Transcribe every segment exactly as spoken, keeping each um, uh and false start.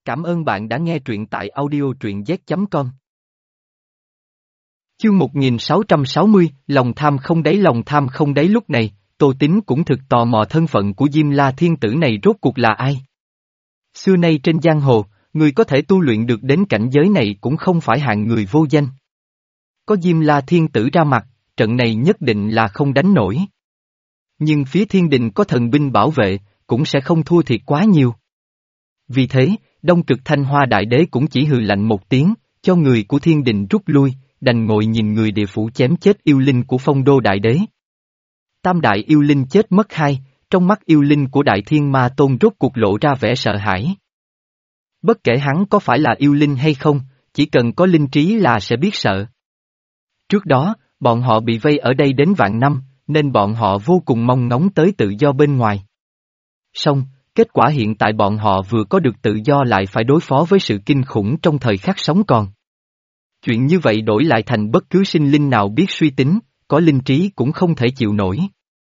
Cảm ơn bạn đã nghe truyện tại audio truyện z chấm com. Chương một nghìn sáu trăm sáu mươi, lòng tham không đáy lòng tham không đáy lúc này, Tô Tín cũng thực tò mò thân phận của Diêm La Thiên Tử này rốt cuộc là ai. Xưa nay trên giang hồ, người có thể tu luyện được đến cảnh giới này cũng không phải hạng người vô danh. Có Diêm La Thiên Tử ra mặt, trận này nhất định là không đánh nổi. Nhưng phía thiên đình có thần binh bảo vệ, cũng sẽ không thua thiệt quá nhiều. Vì thế, Đông Cực Thanh Hoa Đại Đế cũng chỉ hừ lạnh một tiếng, cho người của thiên đình rút lui, đành ngồi nhìn người địa phủ chém chết yêu linh của Phong Đô Đại Đế. Tam đại yêu linh chết mất hai, trong mắt yêu linh của Đại Thiên Ma Tôn rốt cuộc lộ ra vẻ sợ hãi. Bất kể hắn có phải là yêu linh hay không, chỉ cần có linh trí là sẽ biết sợ. Trước đó, bọn họ bị vây ở đây đến vạn năm, nên bọn họ vô cùng mong ngóng tới tự do bên ngoài. Song, kết quả hiện tại bọn họ vừa có được tự do lại phải đối phó với sự kinh khủng trong thời khắc sống còn. Chuyện như vậy đổi lại thành bất cứ sinh linh nào biết suy tính, có linh trí cũng không thể chịu nổi.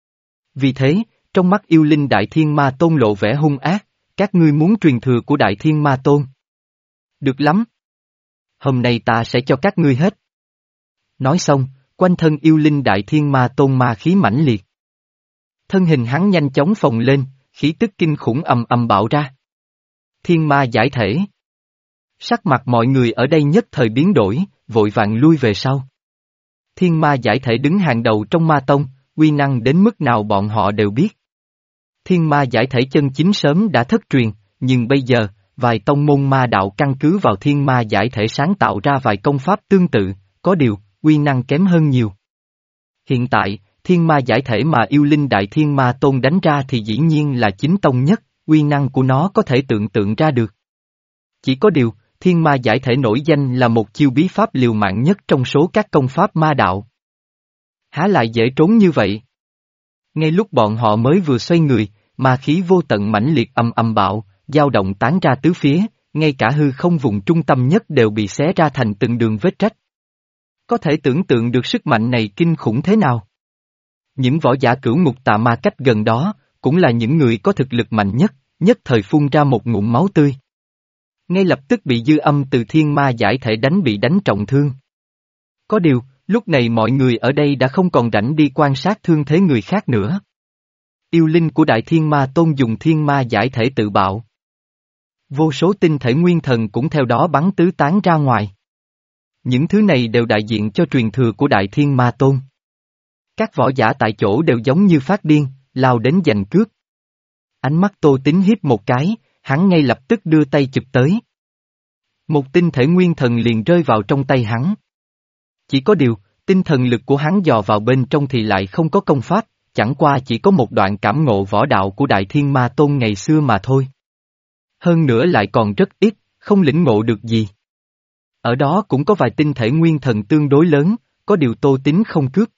Vì thế, trong mắt yêu linh Đại Thiên Ma Tôn lộ vẻ hung ác, các ngươi muốn truyền thừa của Đại Thiên Ma Tôn. Được lắm. Hôm nay ta sẽ cho các ngươi hết. Nói xong, quanh thân yêu linh Đại Thiên Ma Tôn ma khí mãnh liệt. Thân hình hắn nhanh chóng phồng lên, khí tức kinh khủng ầm ầm bạo ra. Thiên ma giải thể. Sắc mặt mọi người ở đây nhất thời biến đổi, vội vàng lui về sau. Thiên ma giải thể đứng hàng đầu trong ma tông, uy năng đến mức nào bọn họ đều biết. Thiên ma giải thể chân chính sớm đã thất truyền, nhưng bây giờ, vài tông môn ma đạo căn cứ vào thiên ma giải thể sáng tạo ra vài công pháp tương tự, có điều, uy năng kém hơn nhiều. Hiện tại, thiên ma giải thể mà yêu linh Đại Thiên Ma Tôn đánh ra thì dĩ nhiên là chính tông nhất, uy năng của nó có thể tưởng tượng ra được. Chỉ có điều, thiên ma giải thể nổi danh là một chiêu bí pháp liều mạng nhất trong số các công pháp ma đạo. Há lại dễ trốn như vậy? Ngay lúc bọn họ mới vừa xoay người, ma khí vô tận mãnh liệt ầm ầm bạo, dao động tán ra tứ phía, ngay cả hư không vùng trung tâm nhất đều bị xé ra thành từng đường vết rách. Có thể tưởng tượng được sức mạnh này kinh khủng thế nào? Những võ giả cửu ngục tà ma cách gần đó, cũng là những người có thực lực mạnh nhất, nhất thời phun ra một ngụm máu tươi. Ngay lập tức bị dư âm từ thiên ma giải thể đánh bị đánh trọng thương. Có điều, lúc này mọi người ở đây đã không còn rảnh đi quan sát thương thế người khác nữa. Yêu linh của Đại Thiên Ma Tôn dùng thiên ma giải thể tự bạo. Vô số tinh thể nguyên thần cũng theo đó bắn tứ tán ra ngoài. Những thứ này đều đại diện cho truyền thừa của Đại Thiên Ma Tôn. Các võ giả tại chỗ đều giống như phát điên, lao đến giành cướp. Ánh mắt Tô Tín hiếp một cái, hắn ngay lập tức đưa tay chụp tới. Một tinh thể nguyên thần liền rơi vào trong tay hắn. Chỉ có điều, tinh thần lực của hắn dò vào bên trong thì lại không có công pháp, chẳng qua chỉ có một đoạn cảm ngộ võ đạo của Đại Thiên Ma Tôn ngày xưa mà thôi. Hơn nữa lại còn rất ít, không lĩnh ngộ được gì. Ở đó cũng có vài tinh thể nguyên thần tương đối lớn, có điều Tô Tín không cướp.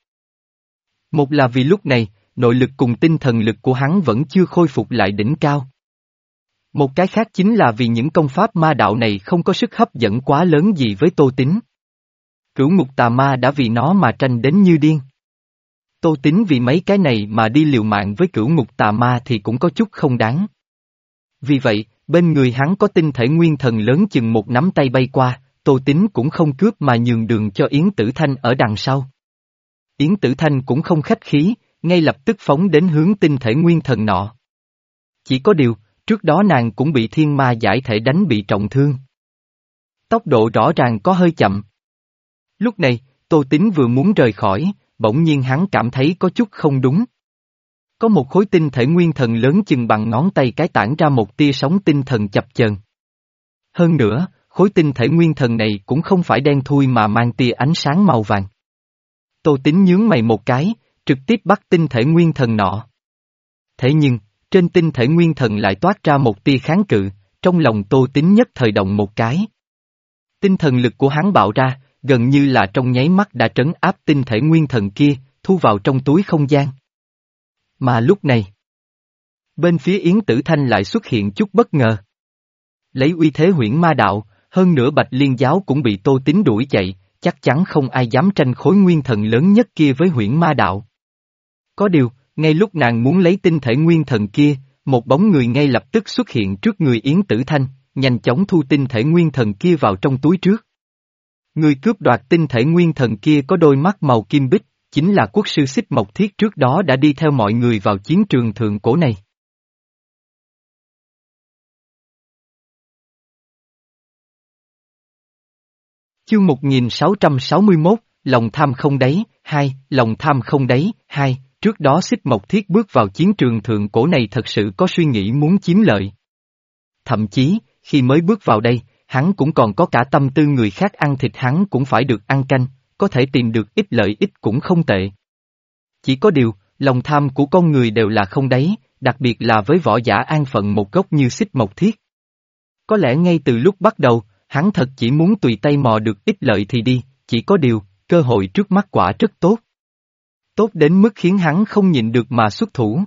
Một là vì lúc này, nội lực cùng tinh thần lực của hắn vẫn chưa khôi phục lại đỉnh cao. Một cái khác chính là vì những công pháp ma đạo này không có sức hấp dẫn quá lớn gì với Tô Tín. Cửu ngục tà ma đã vì nó mà tranh đến như điên. Tô Tín vì mấy cái này mà đi liều mạng với cửu ngục tà ma thì cũng có chút không đáng. Vì vậy, bên người hắn có tinh thể nguyên thần lớn chừng một nắm tay bay qua, Tô Tín cũng không cướp mà nhường đường cho Yến Tử Thanh ở đằng sau. Yến Tử Thanh cũng không khách khí, ngay lập tức phóng đến hướng tinh thể nguyên thần nọ. Chỉ có điều, trước đó nàng cũng bị thiên ma giải thể đánh bị trọng thương. Tốc độ rõ ràng có hơi chậm. Lúc này, Tô Tín vừa muốn rời khỏi, bỗng nhiên hắn cảm thấy có chút không đúng. Có một khối tinh thể nguyên thần lớn chừng bằng ngón tay cái tản ra một tia sóng tinh thần chập chờn. Hơn nữa, khối tinh thể nguyên thần này cũng không phải đen thui mà mang tia ánh sáng màu vàng. Tô Tín nhướng mày một cái, trực tiếp bắt tinh thể nguyên thần nọ. Thế nhưng, trên tinh thể nguyên thần lại toát ra một tia kháng cự, trong lòng Tô Tín nhất thời động một cái. Tinh thần lực của hắn bạo ra, gần như là trong nháy mắt đã trấn áp tinh thể nguyên thần kia, thu vào trong túi không gian. Mà lúc này, bên phía Yến Tử Thanh lại xuất hiện chút bất ngờ. Lấy uy thế huyễn ma đạo, hơn nữa Bạch Liên giáo cũng bị Tô Tín đuổi chạy, chắc chắn không ai dám tranh khối nguyên thần lớn nhất kia với huyễn ma đạo. Có điều, ngay lúc nàng muốn lấy tinh thể nguyên thần kia, một bóng người ngay lập tức xuất hiện trước người Yến Tử Thanh, nhanh chóng thu tinh thể nguyên thần kia vào trong túi trước. Người cướp đoạt tinh thể nguyên thần kia có đôi mắt màu kim bích, chính là quốc sư Xích Mộc Thiết trước đó đã đi theo mọi người vào chiến trường thượng cổ này. Chương một nghìn sáu trăm sáu mươi mốt, lòng tham không đáy, hai, lòng tham không đáy, hai, trước đó Xích Mộc Thiết bước vào chiến trường thượng cổ này thật sự có suy nghĩ muốn chiếm lợi. Thậm chí, khi mới bước vào đây, hắn cũng còn có cả tâm tư người khác ăn thịt hắn cũng phải được ăn canh, có thể tìm được ít lợi ích cũng không tệ. Chỉ có điều, lòng tham của con người đều là không đáy, đặc biệt là với võ giả an phận một gốc như Xích Mộc Thiết. Có lẽ ngay từ lúc bắt đầu, hắn thật chỉ muốn tùy tay mò được ít lợi thì đi, chỉ có điều, cơ hội trước mắt quả rất tốt. Tốt đến mức khiến hắn không nhịn được mà xuất thủ.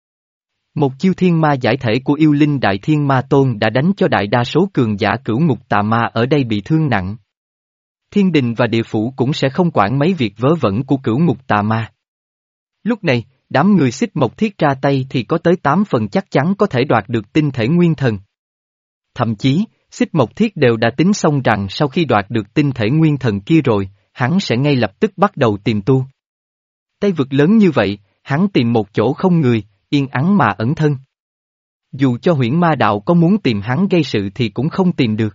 Một chiêu thiên ma giải thể của yêu linh đại thiên ma tôn đã đánh cho đại đa số cường giả cửu ngục tà ma ở đây bị thương nặng. Thiên đình và địa phủ cũng sẽ không quản mấy việc vớ vẩn của cửu ngục tà ma. Lúc này, đám người Xích Mộc Thiết ra tay thì có tới tám phần chắc chắn có thể đoạt được tinh thể nguyên thần. Thậm chí, Xích Mộc Thiết đều đã tính xong rằng sau khi đoạt được tinh thể nguyên thần kia rồi, hắn sẽ ngay lập tức bắt đầu tìm tu. Tây vực lớn như vậy, hắn tìm một chỗ không người, yên ắng mà ẩn thân. Dù cho huyễn ma đạo có muốn tìm hắn gây sự thì cũng không tìm được.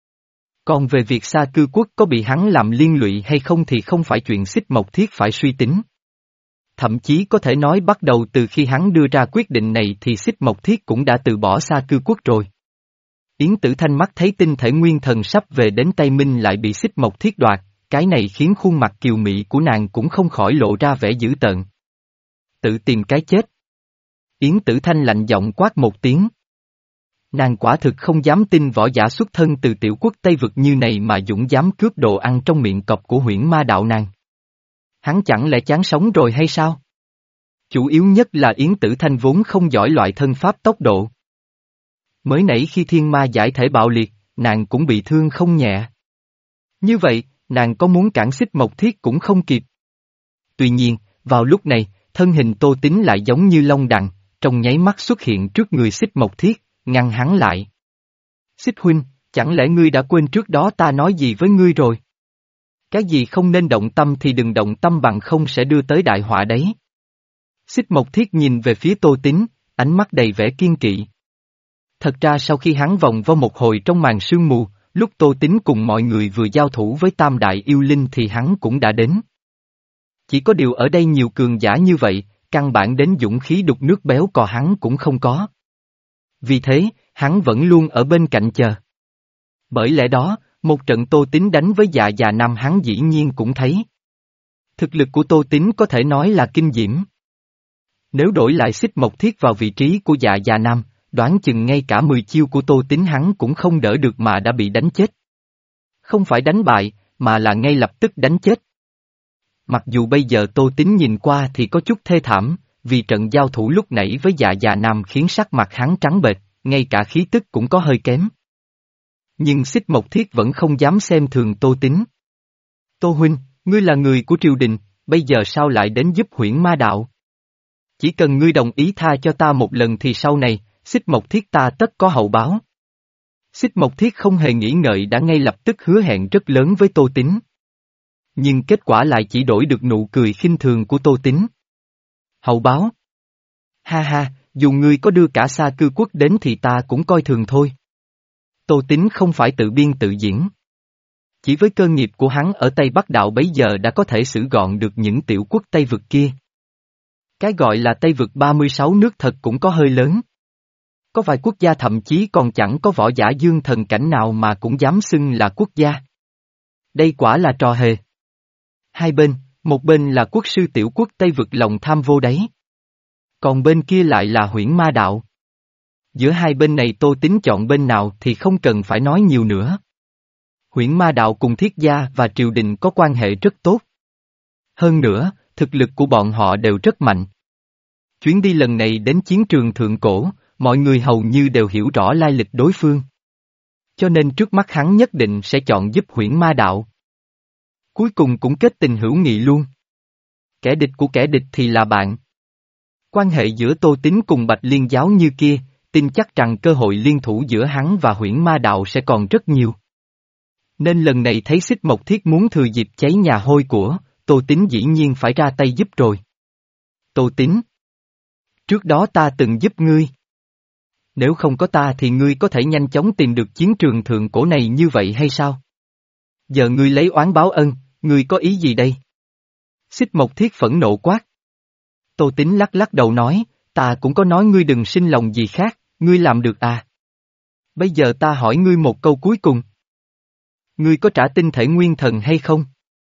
Còn về việc Sa Cư Quốc có bị hắn làm liên lụy hay không thì không phải chuyện Xích Mộc Thiết phải suy tính. Thậm chí có thể nói bắt đầu từ khi hắn đưa ra quyết định này thì Xích Mộc Thiết cũng đã từ bỏ Sa Cư Quốc rồi. Yến Tử Thanh mắt thấy tinh thể nguyên thần sắp về đến tay Minh lại bị Xích Mộc Thiết đoạt, cái này khiến khuôn mặt kiều mị của nàng cũng không khỏi lộ ra vẻ dữ tợn. Tự tìm cái chết. Yến Tử Thanh lạnh giọng quát một tiếng. Nàng quả thực không dám tin võ giả xuất thân từ tiểu quốc Tây Vực như này mà dũng dám cướp đồ ăn trong miệng cọp của huyễn ma đạo nàng. Hắn chẳng lẽ chán sống rồi hay sao? Chủ yếu nhất là Yến Tử Thanh vốn không giỏi loại thân pháp tốc độ. Mới nãy khi thiên ma giải thể bạo liệt, nàng cũng bị thương không nhẹ. Như vậy, nàng có muốn cản Xích Mộc Thiết cũng không kịp. Tuy nhiên, vào lúc này, thân hình Tô Tín lại giống như long đằng, trong nháy mắt xuất hiện trước người Xích Mộc Thiết, ngăn hắn lại. Xích huynh, chẳng lẽ ngươi đã quên trước đó ta nói gì với ngươi rồi? Cái gì không nên động tâm thì đừng động tâm bằng không sẽ đưa tới đại họa đấy. Xích Mộc Thiết nhìn về phía Tô Tín, ánh mắt đầy vẻ kiên kỵ. Thật ra sau khi hắn vòng vo một hồi trong màn sương mù, lúc Tô Tín cùng mọi người vừa giao thủ với tam đại yêu linh thì hắn cũng đã đến. Chỉ có điều ở đây nhiều cường giả như vậy, căn bản đến dũng khí đục nước béo cò hắn cũng không có. Vì thế, hắn vẫn luôn ở bên cạnh chờ. Bởi lẽ đó, một trận Tô Tín đánh với dạ già nam hắn dĩ nhiên cũng thấy. Thực lực của Tô Tín có thể nói là kinh diễm. Nếu đổi lại Xích Mộc Thiết vào vị trí của dạ già nam, đoán chừng ngay cả mười chiêu của Tô Tín hắn cũng không đỡ được mà đã bị đánh chết. Không phải đánh bại, mà là ngay lập tức đánh chết. Mặc dù bây giờ Tô Tín nhìn qua thì có chút thê thảm, vì trận giao thủ lúc nãy với dạ già nam khiến sắc mặt hắn trắng bệch, ngay cả khí tức cũng có hơi kém. Nhưng Xích Mộc Thiết vẫn không dám xem thường Tô Tín. Tô huynh, ngươi là người của triều đình, bây giờ sao lại đến giúp huyễn ma đạo? Chỉ cần ngươi đồng ý tha cho ta một lần thì sau này, Xích Mộc Thiết ta tất có hậu báo. Xích Mộc Thiết không hề nghĩ ngợi đã ngay lập tức hứa hẹn rất lớn với Tô Tín. Nhưng kết quả lại chỉ đổi được nụ cười khinh thường của Tô Tín. Hậu báo? Ha ha, dù ngươi có đưa cả Sa Cư Quốc đến thì ta cũng coi thường thôi. Tô Tín không phải tự biên tự diễn. Chỉ với cơ nghiệp của hắn ở Tây Bắc Đạo bấy giờ đã có thể xử gọn được những tiểu quốc Tây Vực kia. Cái gọi là Tây Vực ba mươi sáu nước thật cũng có hơi lớn. Có vài quốc gia thậm chí còn chẳng có võ giả dương thần cảnh nào mà cũng dám xưng là quốc gia. Đây quả là trò hề. Hai bên, một bên là quốc sư tiểu quốc Tây Vực lòng tham vô đáy. Còn bên kia lại là huyễn ma đạo. Giữa hai bên này Tô Tín chọn bên nào thì không cần phải nói nhiều nữa. Huyễn ma đạo cùng Thiết gia và triều đình có quan hệ rất tốt. Hơn nữa, thực lực của bọn họ đều rất mạnh. Chuyến đi lần này đến chiến trường thượng cổ, mọi người hầu như đều hiểu rõ lai lịch đối phương. Cho nên trước mắt hắn nhất định sẽ chọn giúp huyễn ma đạo. Cuối cùng cũng kết tình hữu nghị luôn. Kẻ địch của kẻ địch thì là bạn. Quan hệ giữa Tô Tín cùng Bạch Liên giáo như kia, tin chắc rằng cơ hội liên thủ giữa hắn và huyễn ma đạo sẽ còn rất nhiều. Nên lần này thấy Xích Mộc Thiết muốn thừa dịp cháy nhà hôi của, Tô Tín dĩ nhiên phải ra tay giúp rồi. Tô Tín, trước đó ta từng giúp ngươi. Nếu không có ta thì ngươi có thể nhanh chóng tìm được chiến trường thượng cổ này như vậy hay sao? Giờ ngươi lấy oán báo ân, ngươi có ý gì đây? Xích Mộc Thiết phẫn nộ quát. Tô Tín lắc lắc đầu nói, ta cũng có nói ngươi đừng sinh lòng gì khác, ngươi làm được à? Bây giờ ta hỏi ngươi một câu cuối cùng. Ngươi có trả tinh thể nguyên thần hay không?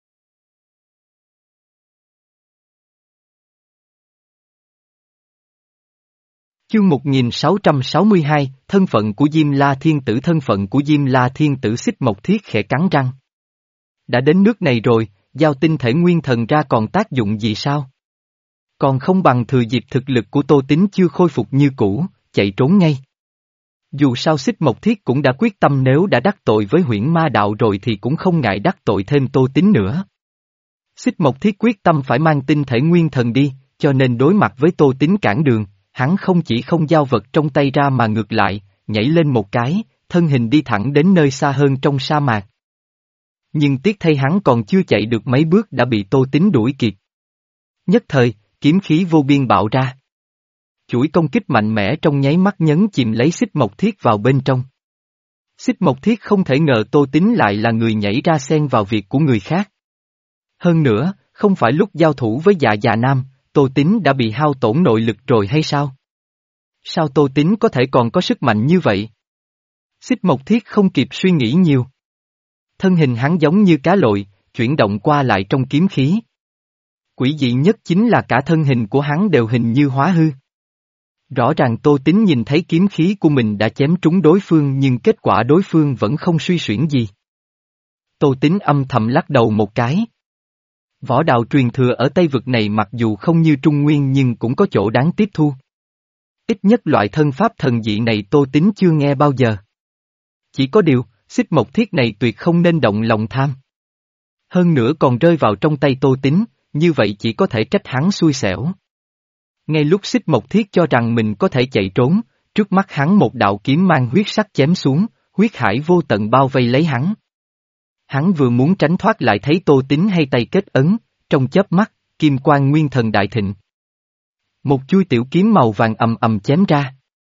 Chương một nghìn sáu trăm sáu mươi hai, thân phận của Diêm La Thiên Tử. Thân phận của Diêm La Thiên Tử. Xích Mộc Thiết khẽ cắn răng. Đã đến nước này rồi, giao tinh thể nguyên thần ra còn tác dụng gì sao? Còn không bằng thừa dịp thực lực của Tô Tín chưa khôi phục như cũ, chạy trốn ngay. Dù sao Xích Mộc Thiết cũng đã quyết tâm nếu đã đắc tội với huyễn ma đạo rồi thì cũng không ngại đắc tội thêm Tô Tín nữa. Xích Mộc Thiết quyết tâm phải mang tinh thể nguyên thần đi, cho nên đối mặt với Tô Tín cản đường, hắn không chỉ không giao vật trong tay ra mà ngược lại, nhảy lên một cái, thân hình đi thẳng đến nơi xa hơn trong sa mạc. Nhưng tiếc thay hắn còn chưa chạy được mấy bước đã bị Tô Tín đuổi kịp. Nhất thời, kiếm khí vô biên bạo ra. Chuỗi công kích mạnh mẽ trong nháy mắt nhấn chìm lấy Xích Mộc Thiết vào bên trong. Xích Mộc Thiết không thể ngờ Tô Tín lại là người nhảy ra xen vào việc của người khác. Hơn nữa, không phải lúc giao thủ với Dạ Dạ Nam, Tô Tín đã bị hao tổn nội lực rồi hay sao? Sao Tô Tín có thể còn có sức mạnh như vậy? Xích Mộc Thiết không kịp suy nghĩ nhiều. Thân hình hắn giống như cá lội, chuyển động qua lại trong kiếm khí. Quỷ dị nhất chính là cả thân hình của hắn đều hình như hóa hư. Rõ ràng Tô Tín nhìn thấy kiếm khí của mình đã chém trúng đối phương nhưng kết quả đối phương vẫn không suy xuyển gì. Tô Tín âm thầm lắc đầu một cái. Võ đạo truyền thừa ở Tây Vực này mặc dù không như Trung Nguyên nhưng cũng có chỗ đáng tiếp thu. Ít nhất loại thân pháp thần dị này Tô Tín chưa nghe bao giờ. Chỉ có điều, Xích Mộc Thiết này tuyệt không nên động lòng tham. Hơn nữa còn rơi vào trong tay Tô Tín, như vậy chỉ có thể trách hắn xui xẻo. Ngay lúc Xích Mộc Thiết cho rằng mình có thể chạy trốn, trước mắt hắn một đạo kiếm mang huyết sắc chém xuống, huyết hải vô tận bao vây lấy hắn. Hắn vừa muốn tránh thoát lại thấy Tô Tín hay tay kết ấn, trong chớp mắt, kim quang nguyên thần đại thịnh. Một chuôi tiểu kiếm màu vàng ầm ầm chém ra.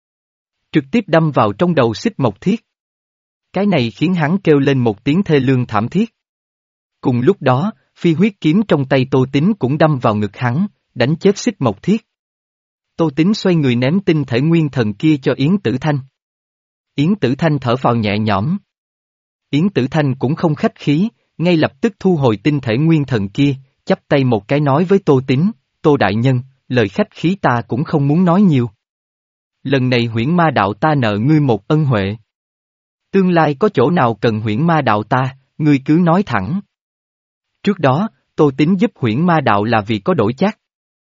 Trực tiếp đâm vào trong đầu Xích Mộc Thiết. Cái này khiến hắn kêu lên một tiếng thê lương thảm thiết. Cùng lúc đó, phi huyết kiếm trong tay Tô Tín cũng đâm vào ngực hắn, đánh chết Xích Mộc Thiết. Tô Tín xoay người ném tinh thể nguyên thần kia cho Yến Tử Thanh. Yến Tử Thanh thở phào nhẹ nhõm. Yến Tử Thanh cũng không khách khí, ngay lập tức thu hồi tinh thể nguyên thần kia, chắp tay một cái nói với Tô Tín, Tô Đại Nhân, lời khách khí ta cũng không muốn nói nhiều. Lần này huyễn ma đạo ta nợ ngươi một ân huệ. Tương lai có chỗ nào cần huyễn ma đạo ta, ngươi cứ nói thẳng. Trước đó, Tô Tín giúp huyễn ma đạo là vì có đổi chác.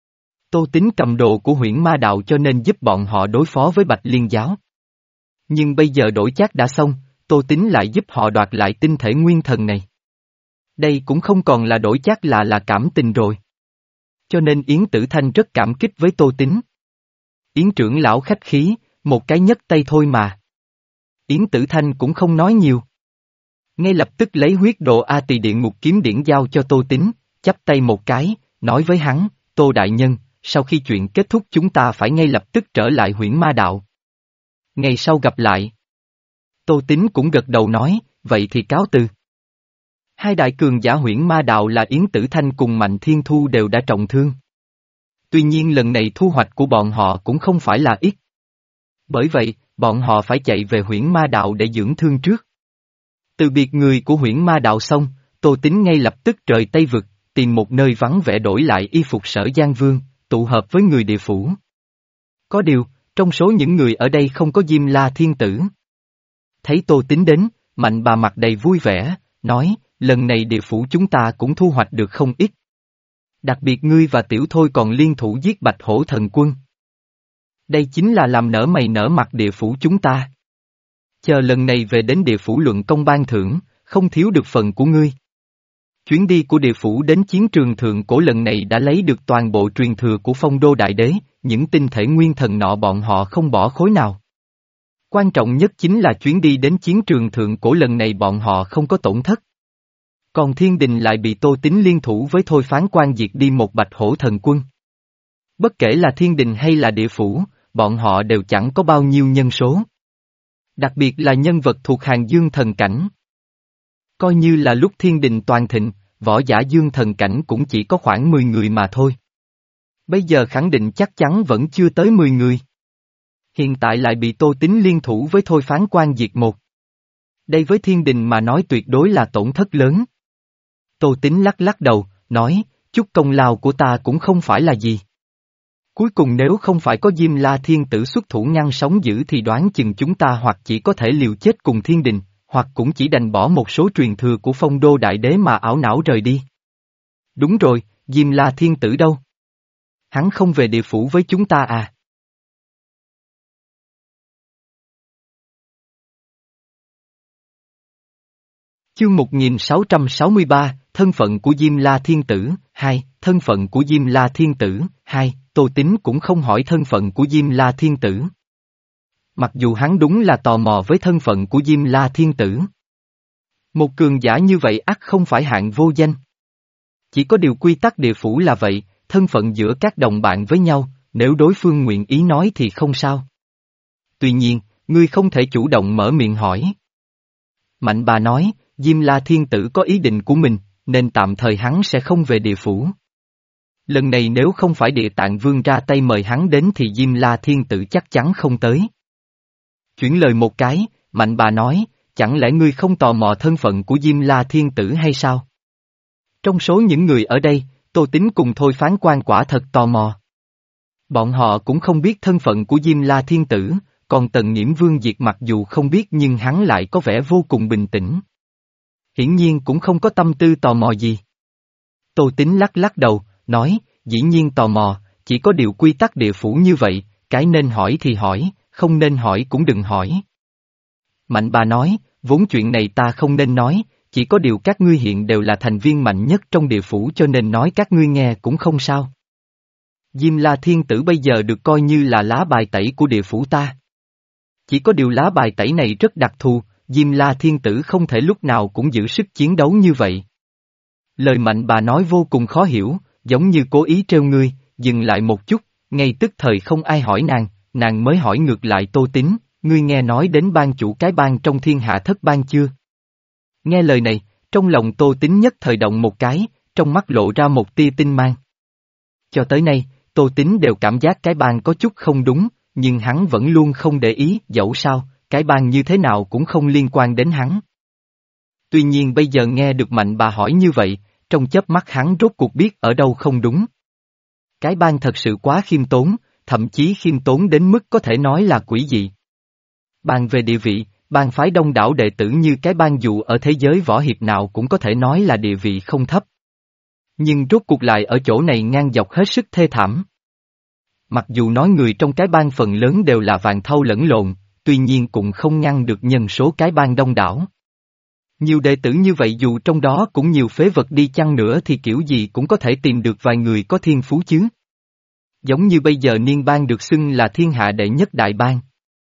Tô Tín cầm đồ của huyễn ma đạo cho nên giúp bọn họ đối phó với Bạch Liên giáo. Nhưng bây giờ đổi chác đã xong, Tô Tín lại giúp họ đoạt lại tinh thể nguyên thần này. Đây cũng không còn là đổi chác là là cảm tình rồi. Cho nên Yến Tử Thanh rất cảm kích với Tô Tín. Yến trưởng lão khách khí, một cái nhấc tay thôi mà. Yến Tử Thanh cũng không nói nhiều. Ngay lập tức lấy huyết độ A Tỳ Điện Ngục Kiếm Điển giao cho Tô Tín, chắp tay một cái, nói với hắn, Tô Đại Nhân, sau khi chuyện kết thúc chúng ta phải ngay lập tức trở lại huyễn ma đạo. Ngày sau gặp lại. Tô Tín cũng gật đầu nói, vậy thì cáo từ. Hai đại cường giả huyễn ma đạo là Yến Tử Thanh cùng Mạnh Thiên Thu đều đã trọng thương. Tuy nhiên lần này thu hoạch của bọn họ cũng không phải là ít. Bởi vậy, bọn họ phải chạy về huyễn ma đạo để dưỡng thương trước. Từ biệt người của huyễn ma đạo xong, Tô Tín ngay lập tức rời Tây Vực, tìm một nơi vắng vẻ đổi lại y phục Sở Giang Vương, tụ hợp với người địa phủ. Có điều, trong số những người ở đây không có Diêm La Thiên Tử. Thấy Tô Tín đến, Mạnh bà mặt đầy vui vẻ, nói, lần này địa phủ chúng ta cũng thu hoạch được không ít. Đặc biệt ngươi và Tiểu Thôi còn liên thủ giết Bạch Hổ Thần Quân. Đây chính là làm nở mày nở mặt địa phủ chúng ta. Chờ lần này về đến địa phủ luận công ban thưởng, không thiếu được phần của ngươi. Chuyến đi của địa phủ đến chiến trường thượng cổ lần này đã lấy được toàn bộ truyền thừa của Phong Đô Đại Đế, những tinh thể nguyên thần nọ bọn họ không bỏ khối nào. Quan trọng nhất chính là chuyến đi đến chiến trường thượng cổ lần này bọn họ không có tổn thất. Còn thiên đình lại bị Tô Tín liên thủ với thôi phán quan diệt đi một bạch hổ thần quân. Bất kể là thiên đình hay là địa phủ, bọn họ đều chẳng có bao nhiêu nhân số. Đặc biệt là nhân vật thuộc hàng dương thần cảnh. Coi như là lúc thiên đình toàn thịnh, võ giả dương thần cảnh cũng chỉ có khoảng mười người mà thôi. Bây giờ khẳng định chắc chắn vẫn chưa tới mười người. Hiện tại lại bị Tô Tín liên thủ với thôi phán quan diệt một. Đây với thiên đình mà nói tuyệt đối là tổn thất lớn. Tô Tín lắc lắc đầu, nói, chút công lao của ta cũng không phải là gì. Cuối cùng nếu không phải có Diêm La Thiên Tử xuất thủ ngăn sóng dữ thì đoán chừng chúng ta hoặc chỉ có thể liều chết cùng thiên đình, hoặc cũng chỉ đành bỏ một số truyền thừa của Phong Đô Đại Đế mà ảo não rời đi. Đúng rồi, Diêm La Thiên Tử đâu? Hắn không về địa phủ với chúng ta à? Chương một nghìn sáu trăm sáu mươi ba, Thân phận của Diêm La Thiên Tử, hai, Thân phận của Diêm La Thiên Tử, hai, Tô Tín cũng không hỏi thân phận của Diêm La Thiên Tử. Mặc dù hắn đúng là tò mò với thân phận của Diêm La Thiên Tử. Một cường giả như vậy ắt không phải hạng vô danh. Chỉ có điều quy tắc địa phủ là vậy, thân phận giữa các đồng bạn với nhau, nếu đối phương nguyện ý nói thì không sao. Tuy nhiên, ngươi không thể chủ động mở miệng hỏi. Mạnh bà nói, Diêm La Thiên Tử có ý định của mình, nên tạm thời hắn sẽ không về địa phủ. Lần này nếu không phải Địa Tạng Vương ra tay mời hắn đến thì Diêm La Thiên Tử chắc chắn không tới. Chuyển lời một cái, Mạnh bà nói, chẳng lẽ ngươi không tò mò thân phận của Diêm La Thiên Tử hay sao? Trong số những người ở đây, Tô Tín cùng thôi phán quan quả thật tò mò. Bọn họ cũng không biết thân phận của Diêm La Thiên Tử, còn Tần Nghiễm Vương Diệt mặc dù không biết nhưng hắn lại có vẻ vô cùng bình tĩnh. Hiển nhiên cũng không có tâm tư tò mò gì. Tô Tín lắc lắc đầu, nói, dĩ nhiên tò mò, chỉ có điều quy tắc địa phủ như vậy, cái nên hỏi thì hỏi, không nên hỏi cũng đừng hỏi. Mạnh bà nói, vốn chuyện này ta không nên nói, chỉ có điều các ngươi hiện đều là thành viên mạnh nhất trong địa phủ cho nên nói các ngươi nghe cũng không sao. Diêm La Thiên Tử bây giờ được coi như là lá bài tẩy của địa phủ ta. Chỉ có điều lá bài tẩy này rất đặc thù, Diêm La Thiên Tử không thể lúc nào cũng giữ sức chiến đấu như vậy. Lời Mạnh bà nói vô cùng khó hiểu, giống như cố ý trêu ngươi, dừng lại một chút, ngay tức thời không ai hỏi nàng, nàng mới hỏi ngược lại Tô Tín, ngươi nghe nói đến ban chủ cái bang trong thiên hạ thất bang chưa? Nghe lời này, trong lòng Tô Tín nhất thời động một cái, trong mắt lộ ra một tia tinh mang. Cho tới nay, Tô Tín đều cảm giác cái bang có chút không đúng, nhưng hắn vẫn luôn không để ý, dẫu sao, cái bang như thế nào cũng không liên quan đến hắn. Tuy nhiên bây giờ nghe được Mạnh bà hỏi như vậy, trong chớp mắt hắn rốt cuộc biết ở đâu không đúng. Cái bang thật sự quá khiêm tốn, thậm chí khiêm tốn đến mức có thể nói là quỷ dị. Bàn về địa vị, bang phái đông đảo đệ tử như cái bang dù ở thế giới võ hiệp nào cũng có thể nói là địa vị không thấp. Nhưng rốt cuộc lại ở chỗ này ngang dọc hết sức thê thảm. Mặc dù nói người trong cái bang phần lớn đều là vàng thau lẫn lộn, tuy nhiên cũng không ngăn được nhân số cái bang đông đảo. Nhiều đệ tử như vậy dù trong đó cũng nhiều phế vật đi chăng nữa thì kiểu gì cũng có thể tìm được vài người có thiên phú chứ. Giống như bây giờ Niên bang được xưng là thiên hạ đệ nhất đại bang.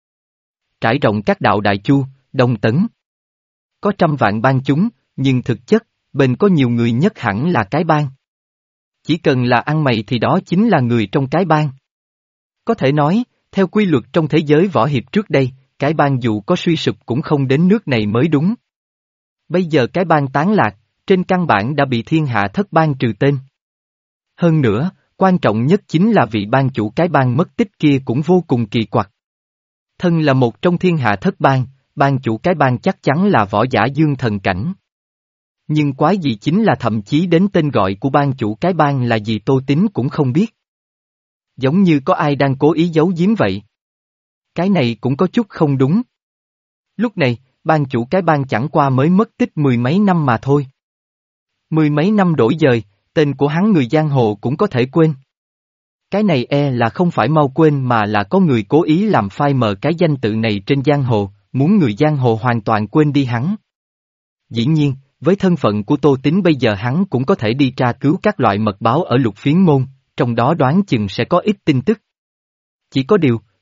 Trải rộng các đạo Đại Chu, Đông Tấn. Có trăm vạn bang chúng, nhưng thực chất, bên có nhiều người nhất hẳn là cái bang. Chỉ cần là ăn mày thì đó chính là người trong cái bang. Có thể nói, theo quy luật trong thế giới võ hiệp trước đây, cái bang dù có suy sụp cũng không đến nước này mới đúng. Bây giờ cái bang tán lạc, trên căn bản đã bị thiên hạ thất bang trừ tên. Hơn nữa, quan trọng nhất chính là vị bang chủ cái bang mất tích kia cũng vô cùng kỳ quặc. Thân là một trong thiên hạ thất bang, bang chủ cái bang chắc chắn là võ giả dương thần cảnh. Nhưng quái gì chính là thậm chí đến tên gọi của bang chủ cái bang là gì Tô Tín cũng không biết. Giống như có ai đang cố ý giấu giếm vậy. Cái này cũng có chút không đúng. Lúc này, bang chủ cái bang chẳng qua mới mất tích mười mấy năm mà thôi. Mười mấy năm đổi dời, tên của hắn người giang hồ cũng có thể quên. Cái này e là không phải mau quên mà là có người cố ý làm phai mờ cái danh tự này trên giang hồ, muốn người giang hồ hoàn toàn quên đi hắn. Dĩ nhiên, với thân phận của Tô Tín bây giờ hắn cũng có thể đi tra cứu các loại mật báo ở Lục Phiến Môn, trong đó đoán chừng sẽ có ít tin tức. Chỉ có điều,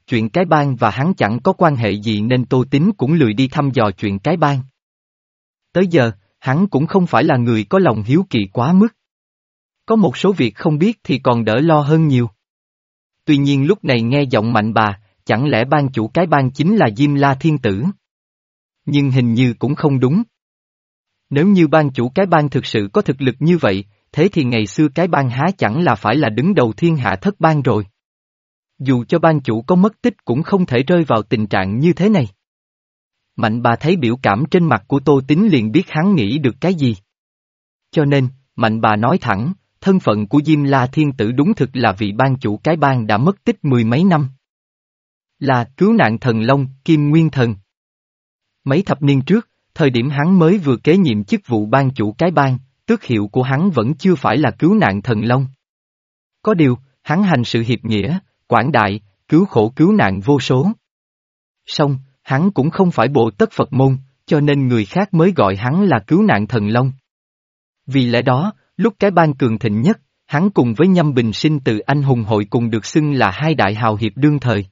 chuyện cái bang và hắn chẳng có quan hệ gì nên Tô Tín cũng lười đi thăm dò chuyện cái bang. Tới giờ, hắn cũng không phải là người có lòng hiếu kỳ quá mức. Có một số việc không biết thì còn đỡ lo hơn nhiều. Tuy nhiên lúc này nghe giọng Mạnh Bà, chẳng lẽ ban chủ cái bang chính là Diêm La Thiên Tử? Nhưng hình như cũng không đúng. Nếu như ban chủ cái bang thực sự có thực lực như vậy, thế thì ngày xưa cái bang há chẳng là phải là đứng đầu thiên hạ thất bang rồi. Dù cho ban chủ có mất tích cũng không thể rơi vào tình trạng như thế này. Mạnh Bà thấy biểu cảm trên mặt của Tô Tín liền biết hắn nghĩ được cái gì. Cho nên, Mạnh Bà nói thẳng, thân phận của Diêm La Thiên Tử đúng thực là vị ban chủ cái bang đã mất tích mười mấy năm. Là cứu nạn thần Long, Kim Nguyên Thần. Mấy thập niên trước, thời điểm hắn mới vừa kế nhiệm chức vụ ban chủ cái bang, tước hiệu của hắn vẫn chưa phải là cứu nạn thần Long. Có điều, hắn hành sự hiệp nghĩa, quảng đại, cứu khổ cứu nạn vô số. Song, hắn cũng không phải bộ tất Phật môn, cho nên người khác mới gọi hắn là cứu nạn thần Long. Vì lẽ đó, lúc cái bang cường thịnh nhất, hắn cùng với Nhâm Bình Sinh từ anh hùng hội cùng được xưng là hai đại hào hiệp đương thời.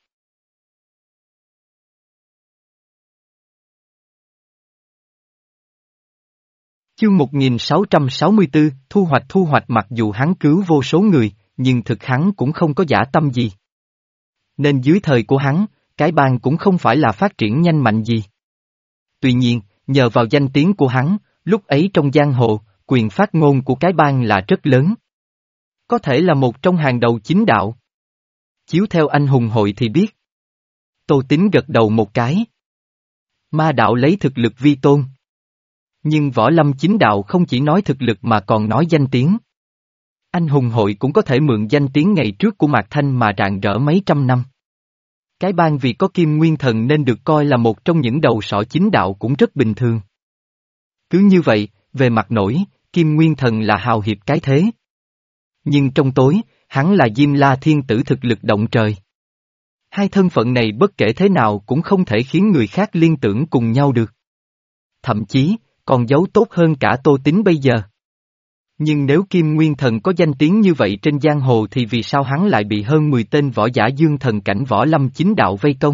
Chương một nghìn sáu trăm sáu mươi tư, thu hoạch thu hoạch mặc dù hắn cứu vô số người, nhưng thực hắn cũng không có dã tâm gì. Nên dưới thời của hắn, cái bang cũng không phải là phát triển nhanh mạnh gì. Tuy nhiên, nhờ vào danh tiếng của hắn, lúc ấy trong giang hồ, quyền phát ngôn của cái bang là rất lớn. Có thể là một trong hàng đầu chính đạo. Chiếu theo anh hùng hội thì biết. Tô Tín gật đầu một cái. Ma đạo lấy thực lực vi tôn. Nhưng võ lâm chính đạo không chỉ nói thực lực mà còn nói danh tiếng. Anh hùng hội cũng có thể mượn danh tiếng ngày trước của Mạc Thanh mà rạng rỡ mấy trăm năm. Cái bang vì có Kim Nguyên Thần nên được coi là một trong những đầu sỏ chính đạo cũng rất bình thường. Cứ như vậy, về mặt nổi, Kim Nguyên Thần là hào hiệp cái thế. Nhưng trong tối, hắn là Diêm La Thiên Tử thực lực động trời. Hai thân phận này bất kể thế nào cũng không thể khiến người khác liên tưởng cùng nhau được. Thậm chí, còn giấu tốt hơn cả Tô Tín bây giờ. Nhưng nếu Kim Nguyên Thần có danh tiếng như vậy trên giang hồ thì vì sao hắn lại bị hơn mười tên võ giả dương thần cảnh võ lâm chính đạo vây công?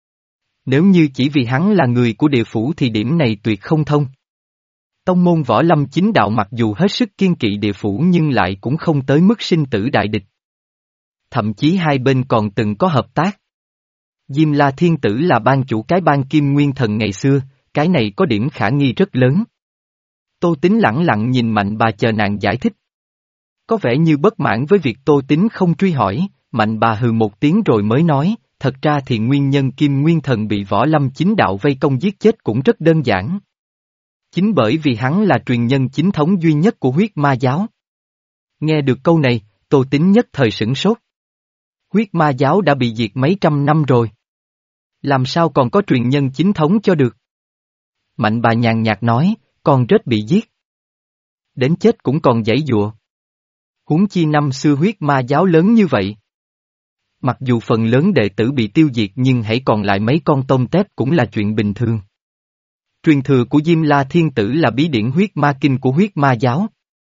Nếu như chỉ vì hắn là người của địa phủ thì điểm này tuyệt không thông. Tông môn võ lâm chính đạo mặc dù hết sức kiên kỵ địa phủ nhưng lại cũng không tới mức sinh tử đại địch. Thậm chí hai bên còn từng có hợp tác. Diêm La Thiên Tử là ban chủ cái bang Kim Nguyên Thần ngày xưa, cái này có điểm khả nghi rất lớn. Tô Tín lẳng lặng nhìn Mạnh Bà chờ nàng giải thích. Có vẻ như bất mãn với việc Tô Tín không truy hỏi, Mạnh Bà hừ một tiếng rồi mới nói, thật ra thì nguyên nhân Kim Nguyên Thần bị võ lâm chính đạo vây công giết chết cũng rất đơn giản. Chính bởi vì hắn là truyền nhân chính thống duy nhất của huyết ma giáo. Nghe được câu này, Tô Tín nhất thời sửng sốt. Huyết ma giáo đã bị diệt mấy trăm năm rồi. Làm sao còn có truyền nhân chính thống cho được? Mạnh Bà nhàn nhạt nói, con rết bị giết. Đến chết cũng còn giãy giụa. Huống chi năm xưa huyết ma giáo lớn như vậy. Mặc dù phần lớn đệ tử bị tiêu diệt nhưng hãy còn lại mấy con tôm tép cũng là chuyện bình thường. Truyền thừa của Diêm La Thiên Tử là bí điển huyết ma kinh của huyết ma giáo.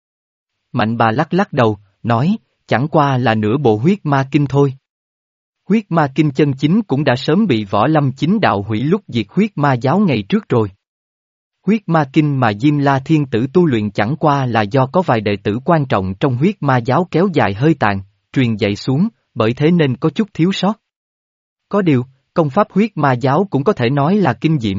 Mạnh Bà lắc lắc đầu, nói, chẳng qua là nửa bộ huyết ma kinh thôi. Huyết ma kinh chân chính cũng đã sớm bị võ lâm chính đạo hủy lúc diệt huyết ma giáo ngày trước rồi. Huyết ma kinh mà Diêm La Thiên Tử tu luyện chẳng qua là do có vài đệ tử quan trọng trong huyết ma giáo kéo dài hơi tàn, truyền dạy xuống, bởi thế nên có chút thiếu sót. Có điều, công pháp huyết ma giáo cũng có thể nói là kinh diễm.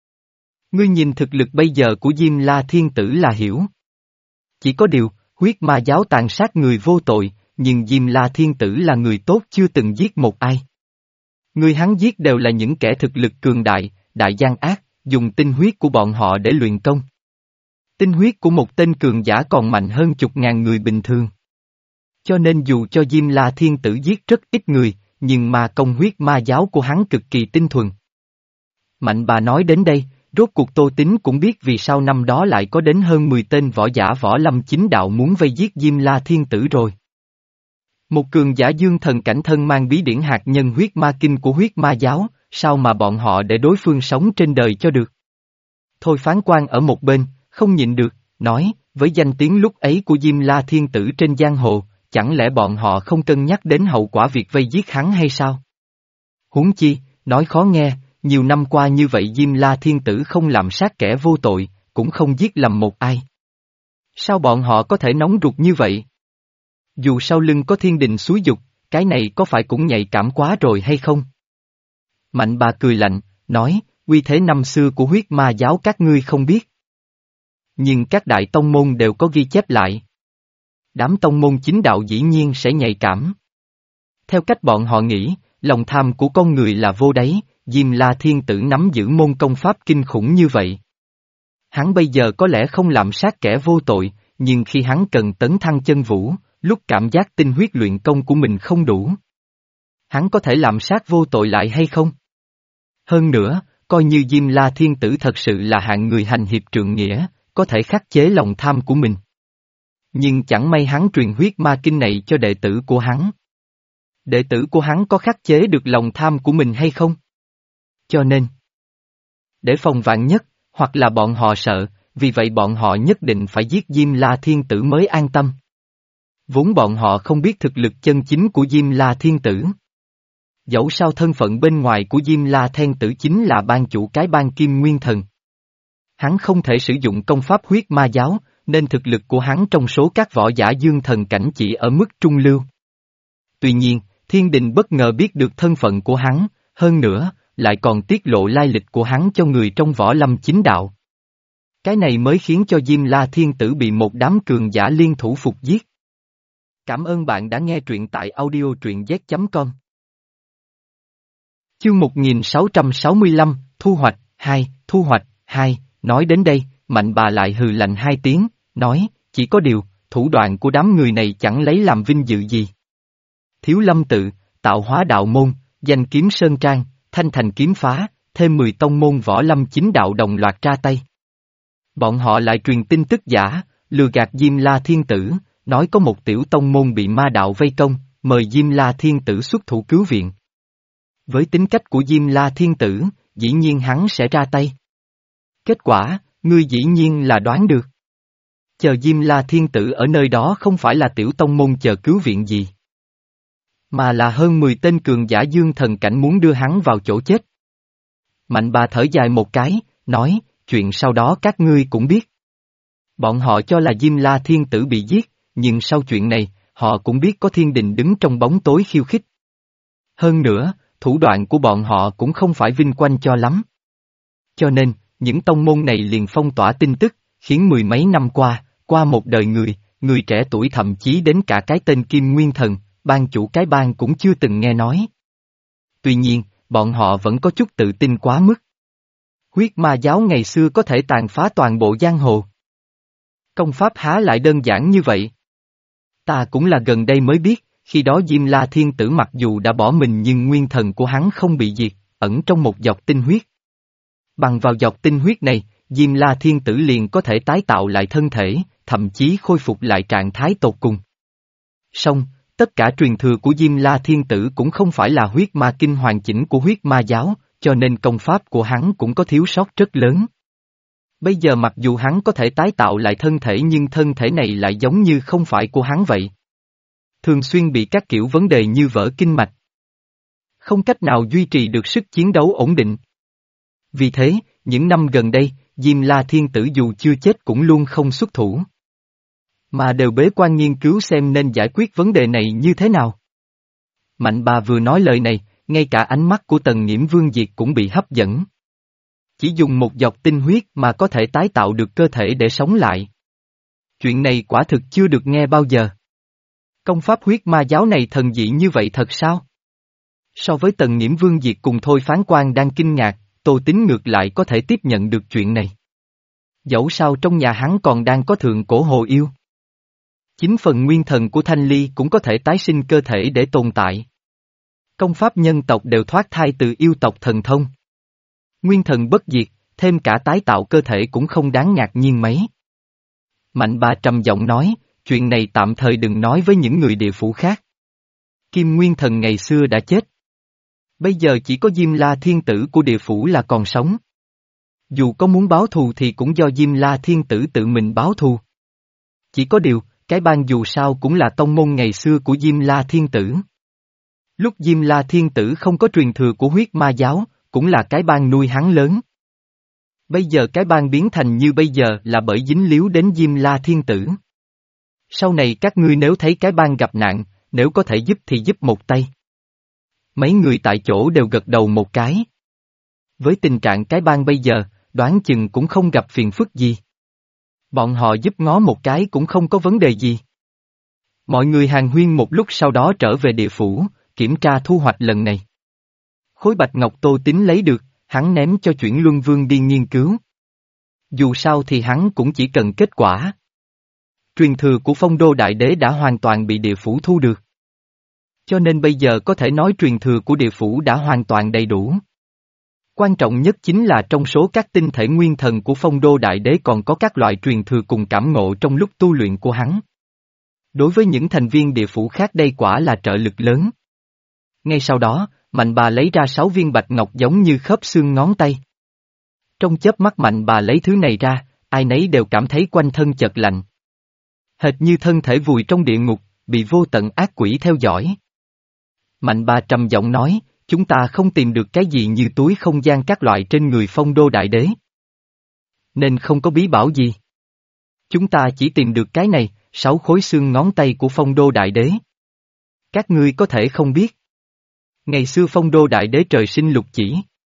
Ngươi nhìn thực lực bây giờ của Diêm La Thiên Tử là hiểu. Chỉ có điều, huyết ma giáo tàn sát người vô tội, nhưng Diêm La Thiên Tử là người tốt chưa từng giết một ai. Người hắn giết đều là những kẻ thực lực cường đại, đại gian ác, dùng tinh huyết của bọn họ để luyện công. Tinh huyết của một tên cường giả còn mạnh hơn chục ngàn người bình thường. Cho nên dù cho Diêm La Thiên Tử giết rất ít người, nhưng mà công huyết ma giáo của hắn cực kỳ tinh thuần. Mạnh Bà nói đến đây, rốt cuộc Tô Tín cũng biết vì sao năm đó lại có đến hơn mười tên võ giả võ lâm chính đạo muốn vây giết Diêm La Thiên Tử rồi. Một cường giả dương thần cảnh thân mang bí điển hạt nhân huyết ma kinh của huyết ma giáo, sao mà bọn họ để đối phương sống trên đời cho được? Thôi phán quan ở một bên, không nhịn được, nói, với danh tiếng lúc ấy của Diêm La Thiên Tử trên giang hồ, chẳng lẽ bọn họ không cân nhắc đến hậu quả việc vây giết hắn hay sao? Huống chi, nói khó nghe, nhiều năm qua như vậy Diêm La Thiên Tử không làm sát kẻ vô tội, cũng không giết lầm một ai. Sao bọn họ có thể nóng ruột như vậy? Dù sau lưng có thiên đình xúi giục, cái này có phải cũng nhạy cảm quá rồi hay không? Mạnh bà cười lạnh, nói, uy thế năm xưa của huyết ma giáo các ngươi không biết. Nhưng các đại tông môn đều có ghi chép lại. Đám tông môn chính đạo dĩ nhiên sẽ nhạy cảm. Theo cách bọn họ nghĩ, lòng tham của con người là vô đáy, Diêm La Thiên Tử nắm giữ môn công pháp kinh khủng như vậy. Hắn bây giờ có lẽ không làm sát kẻ vô tội, nhưng khi hắn cần tấn thăng chân vũ, lúc cảm giác tinh huyết luyện công của mình không đủ. Hắn có thể làm sát vô tội lại hay không? Hơn nữa, coi như Diêm La Thiên Tử thật sự là hạng người hành hiệp trượng nghĩa, có thể khắc chế lòng tham của mình. Nhưng chẳng may hắn truyền huyết ma kinh này cho đệ tử của hắn. Đệ tử của hắn có khắc chế được lòng tham của mình hay không? Cho nên, để phòng vạn nhất, hoặc là bọn họ sợ, vì vậy bọn họ nhất định phải giết Diêm La Thiên Tử mới an tâm. Vốn bọn họ không biết thực lực chân chính của Diêm La Thiên Tử. Dẫu sao thân phận bên ngoài của Diêm La Thiên Tử chính là ban chủ cái ban Kim Nguyên Thần. Hắn không thể sử dụng công pháp huyết ma giáo, nên thực lực của hắn trong số các võ giả dương thần cảnh chỉ ở mức trung lưu. Tuy nhiên, thiên đình bất ngờ biết được thân phận của hắn, hơn nữa, lại còn tiết lộ lai lịch của hắn cho người trong võ lâm chính đạo. Cái này mới khiến cho Diêm La Thiên Tử bị một đám cường giả liên thủ phục giết. Cảm ơn bạn đã nghe truyện tại audio truyện z chấm com. Chương một nghìn sáu trăm sáu mươi lăm, Thu hoạch, hai, Thu hoạch, hai, nói đến đây, Mạnh bà lại hừ lạnh hai tiếng, nói, chỉ có điều, thủ đoạn của đám người này chẳng lấy làm vinh dự gì. Thiếu Lâm Tự, Tạo Hóa Đạo Môn, Danh Kiếm Sơn Trang, Thanh Thành Kiếm Phá, thêm mười tông môn võ lâm chính đạo đồng loạt ra tay. Bọn họ lại truyền tin tức giả, lừa gạt Diêm La Thiên Tử, nói có một tiểu tông môn bị ma đạo vây công, mời Diêm La Thiên Tử xuất thủ cứu viện. Với tính cách của Diêm La Thiên Tử, dĩ nhiên hắn sẽ ra tay. Kết quả, ngươi dĩ nhiên là đoán được. Chờ Diêm La Thiên Tử ở nơi đó không phải là tiểu tông môn chờ cứu viện gì, mà là hơn mười tên cường giả dương thần cảnh muốn đưa hắn vào chỗ chết. Mạnh bà thở dài một cái, nói, chuyện sau đó các ngươi cũng biết. Bọn họ cho là Diêm La Thiên Tử bị giết, nhưng sau chuyện này, họ cũng biết có thiên đình đứng trong bóng tối khiêu khích. Hơn nữa, thủ đoạn của bọn họ cũng không phải vinh quang cho lắm. Cho nên, những tông môn này liền phong tỏa tin tức, khiến mười mấy năm qua, qua một đời người, người trẻ tuổi thậm chí đến cả cái tên Kim Nguyên Thần, ban chủ cái bang cũng chưa từng nghe nói. Tuy nhiên, bọn họ vẫn có chút tự tin quá mức. Huyết ma giáo ngày xưa có thể tàn phá toàn bộ giang hồ. Công pháp há lại đơn giản như vậy? Ta cũng là gần đây mới biết, khi đó Diêm La Thiên Tử mặc dù đã bỏ mình nhưng nguyên thần của hắn không bị diệt, ẩn trong một giọt tinh huyết. Bằng vào giọt tinh huyết này, Diêm La Thiên Tử liền có thể tái tạo lại thân thể, thậm chí khôi phục lại trạng thái tột cùng. Song, tất cả truyền thừa của Diêm La Thiên Tử cũng không phải là huyết ma kinh hoàn chỉnh của huyết ma giáo, cho nên công pháp của hắn cũng có thiếu sót rất lớn. Bây giờ mặc dù hắn có thể tái tạo lại thân thể nhưng thân thể này lại giống như không phải của hắn vậy. Thường xuyên bị các kiểu vấn đề như vỡ kinh mạch. Không cách nào duy trì được sức chiến đấu ổn định. Vì thế, những năm gần đây, Diêm La Thiên Tử dù chưa chết cũng luôn không xuất thủ. Mà đều bế quan nghiên cứu xem nên giải quyết vấn đề này như thế nào. Mạnh bà vừa nói lời này, ngay cả ánh mắt của Tần Nghiễm Vương Diệt cũng bị hấp dẫn. Chỉ dùng một giọt tinh huyết mà có thể tái tạo được cơ thể để sống lại. Chuyện này quả thực chưa được nghe bao giờ. Công pháp huyết ma giáo này thần dị như vậy thật sao? So với Tần Nghiễm Vương Diệt cùng Thôi Phán Quan đang kinh ngạc, Tô Tín ngược lại có thể tiếp nhận được chuyện này. Dẫu sao trong nhà hắn còn đang có thượng cổ hồ yêu. Chính phần nguyên thần của Thanh Ly cũng có thể tái sinh cơ thể để tồn tại. Công pháp nhân tộc đều thoát thai từ yêu tộc thần thông. Nguyên thần bất diệt, thêm cả tái tạo cơ thể cũng không đáng ngạc nhiên mấy. Mạnh bà trầm giọng nói, chuyện này tạm thời đừng nói với những người địa phủ khác. Kim Nguyên Thần ngày xưa đã chết. Bây giờ chỉ có Diêm La Thiên Tử của địa phủ là còn sống. Dù có muốn báo thù thì cũng do Diêm La Thiên Tử tự mình báo thù. Chỉ có điều, cái bang dù sao cũng là tông môn ngày xưa của Diêm La Thiên Tử. Lúc Diêm La Thiên Tử không có truyền thừa của huyết ma giáo, cũng là cái bang nuôi hắn lớn. Bây giờ cái bang biến thành như bây giờ là bởi dính líu đến Diêm La Thiên Tử. Sau này các ngươi nếu thấy cái bang gặp nạn, nếu có thể giúp thì giúp một tay. Mấy người tại chỗ đều gật đầu một cái. Với tình trạng cái bang bây giờ, đoán chừng cũng không gặp phiền phức gì. Bọn họ giúp ngó một cái cũng không có vấn đề gì. Mọi người hàn huyên một lúc sau đó trở về địa phủ, kiểm tra thu hoạch lần này. Khối bạch ngọc Tô Tín lấy được, hắn ném cho Chuyển Luân Vương đi nghiên cứu. Dù sao thì hắn cũng chỉ cần kết quả. Truyền thừa của Phong Đô Đại Đế đã hoàn toàn bị địa phủ thu được. Cho nên bây giờ có thể nói truyền thừa của địa phủ đã hoàn toàn đầy đủ. Quan trọng nhất chính là trong số các tinh thể nguyên thần của Phong Đô Đại Đế còn có các loại truyền thừa cùng cảm ngộ trong lúc tu luyện của hắn. Đối với những thành viên địa phủ khác đây quả là trợ lực lớn. Ngay sau đó, Mạnh Bà lấy ra sáu viên bạch ngọc giống như khớp xương ngón tay. Trong chớp mắt Mạnh Bà lấy thứ này ra, ai nấy đều cảm thấy quanh thân chợt lạnh. Hệt như thân thể vùi trong địa ngục, bị vô tận ác quỷ theo dõi. Mạnh Bà trầm giọng nói, chúng ta không tìm được cái gì như túi không gian các loại trên người Phong Đô Đại Đế. Nên không có bí bảo gì. Chúng ta chỉ tìm được cái này, sáu khối xương ngón tay của Phong Đô Đại Đế. Các ngươi có thể không biết. Ngày xưa Phong Đô Đại Đế trời sinh lục chỉ.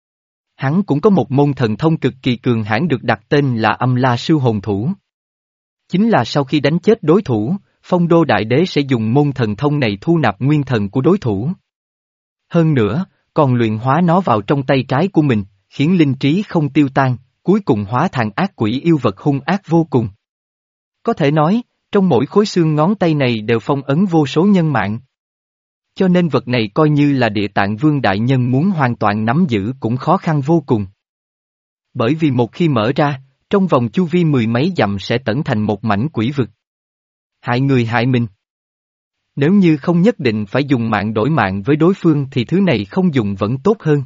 Hắn cũng có một môn thần thông cực kỳ cường hãn được đặt tên là Âm La Sư Hồn Thủ. Chính là sau khi đánh chết đối thủ, Phong Đô Đại Đế sẽ dùng môn thần thông này thu nạp nguyên thần của đối thủ. Hơn nữa, còn luyện hóa nó vào trong tay trái của mình, khiến linh trí không tiêu tan, cuối cùng hóa thành ác quỷ yêu vật hung ác vô cùng. Có thể nói, trong mỗi khối xương ngón tay này đều phong ấn vô số nhân mạng. Cho nên vật này coi như là Địa Tạng Vương Đại Nhân muốn hoàn toàn nắm giữ cũng khó khăn vô cùng. Bởi vì một khi mở ra, trong vòng chu vi mười mấy dặm sẽ tẩn thành một mảnh quỷ vực. Hại người hại mình. Nếu như không nhất định phải dùng mạng đổi mạng với đối phương thì thứ này không dùng vẫn tốt hơn.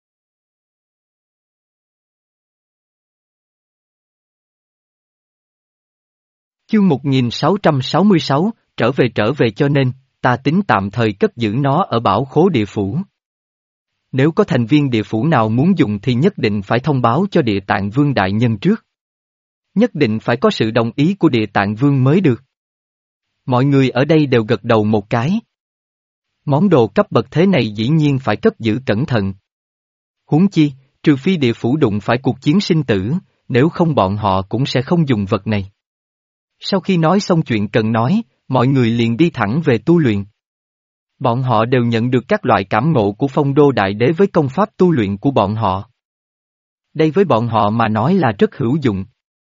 Chương một nghìn sáu trăm sáu mươi sáu, trở về trở về cho nên, ta tính tạm thời cất giữ nó ở bảo khố địa phủ. Nếu có thành viên địa phủ nào muốn dùng thì nhất định phải thông báo cho Địa Tạng Vương Đại Nhân trước. Nhất định phải có sự đồng ý của Địa Tạng Vương mới được. Mọi người ở đây đều gật đầu một cái. Món đồ cấp bậc thế này dĩ nhiên phải cất giữ cẩn thận. Huống chi, trừ phi địa phủ đụng phải cuộc chiến sinh tử, nếu không bọn họ cũng sẽ không dùng vật này. Sau khi nói xong chuyện cần nói, mọi người liền đi thẳng về tu luyện. Bọn họ đều nhận được các loại cảm ngộ của Phong Đô Đại Đế với công pháp tu luyện của bọn họ. Đây với bọn họ mà nói là rất hữu dụng.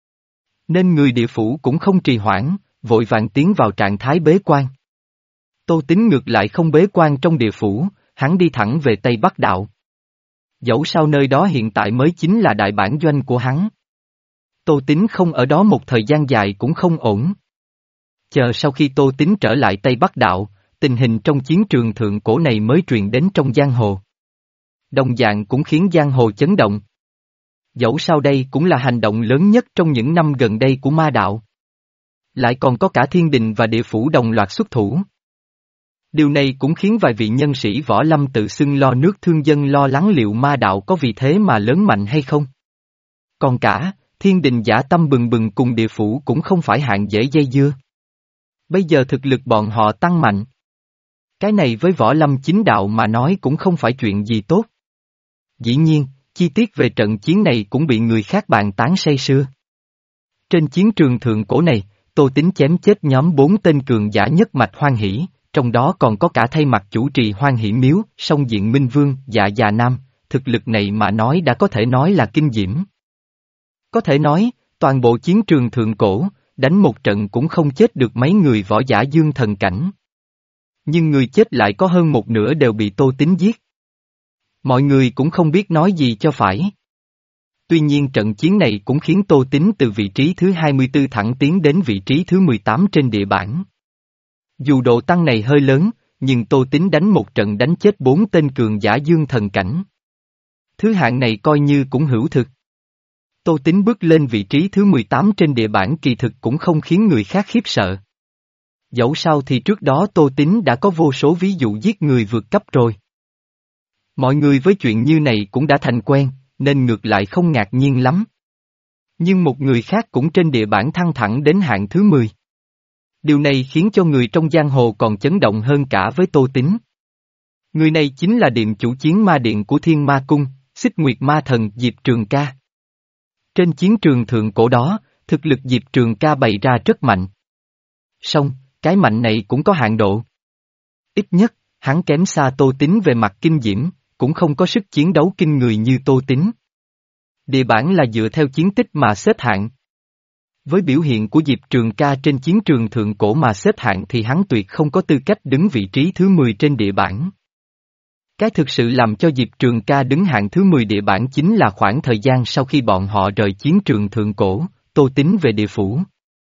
Nên người địa phủ cũng không trì hoãn, vội vàng tiến vào trạng thái bế quan. Tô Tín ngược lại không bế quan trong địa phủ, hắn đi thẳng về Tây Bắc Đạo. Dẫu sao nơi đó hiện tại mới chính là đại bản doanh của hắn. Tô Tín không ở đó một thời gian dài cũng không ổn. Chờ sau khi Tô Tín trở lại Tây Bắc Đạo, tình hình trong chiến trường thượng cổ này mới truyền đến trong giang hồ. Đồng dạng cũng khiến giang hồ chấn động. Dẫu sao đây cũng là hành động lớn nhất trong những năm gần đây của ma đạo. Lại còn có cả thiên đình và địa phủ đồng loạt xuất thủ. Điều này cũng khiến vài vị nhân sĩ võ lâm tự xưng lo nước thương dân lo lắng liệu ma đạo có vì thế mà lớn mạnh hay không. Còn cả, thiên đình dã tâm bừng bừng cùng địa phủ cũng không phải hạng dễ dây dưa. Bây giờ thực lực bọn họ tăng mạnh. Cái này với võ lâm chính đạo mà nói cũng không phải chuyện gì tốt. Dĩ nhiên, chi tiết về trận chiến này cũng bị người khác bàn tán say sưa. Trên chiến trường thượng cổ này, Tô Tín chém chết nhóm bốn tên cường giả nhất mạch Hoan Hỷ, trong đó còn có cả thay mặt chủ trì Hoan Hỷ miếu, song diện Minh Vương, Dạ Già Nam, thực lực này mà nói đã có thể nói là kinh diễm. Có thể nói, toàn bộ chiến trường thượng cổ, đánh một trận cũng không chết được mấy người võ giả dương thần cảnh. Nhưng người chết lại có hơn một nửa đều bị Tô Tín giết. Mọi người cũng không biết nói gì cho phải. Tuy nhiên trận chiến này cũng khiến Tô Tín từ vị trí thứ hai mươi tư thẳng tiến đến vị trí thứ mười tám trên địa bảng. Dù độ tăng này hơi lớn, nhưng Tô Tín đánh một trận đánh chết bốn tên cường giả dương thần cảnh. Thứ hạng này coi như cũng hữu thực. Tô Tín bước lên vị trí thứ mười tám trên địa bảng kỳ thực cũng không khiến người khác khiếp sợ. Dẫu sao thì trước đó Tô Tín đã có vô số ví dụ giết người vượt cấp rồi. Mọi người với chuyện như này cũng đã thành quen, nên ngược lại không ngạc nhiên lắm. Nhưng một người khác cũng trên địa bản thăng thẳng đến hạng thứ mười. Điều này khiến cho người trong giang hồ còn chấn động hơn cả với Tô Tín. Người này chính là điện chủ chiến ma điện của Thiên Ma Cung, Xích Nguyệt Ma Thần Diệp Trường Ca. Trên chiến trường thượng cổ đó, thực lực Diệp Trường Ca bày ra rất mạnh. Song, cái mạnh này cũng có hạn độ. Ít nhất, hắn kém xa Tô Tín về mặt kinh diễm, cũng không có sức chiến đấu kinh người như Tô Tín. Địa bản là dựa theo chiến tích mà xếp hạng. Với biểu hiện của Diệp Trường Ca trên chiến trường thượng cổ mà xếp hạng thì hắn tuyệt không có tư cách đứng vị trí thứ mười trên địa bản. Cái thực sự làm cho Diệp Trường Ca đứng hạng thứ mười địa bản chính là khoảng thời gian sau khi bọn họ rời chiến trường thượng cổ, Tô Tín về địa phủ.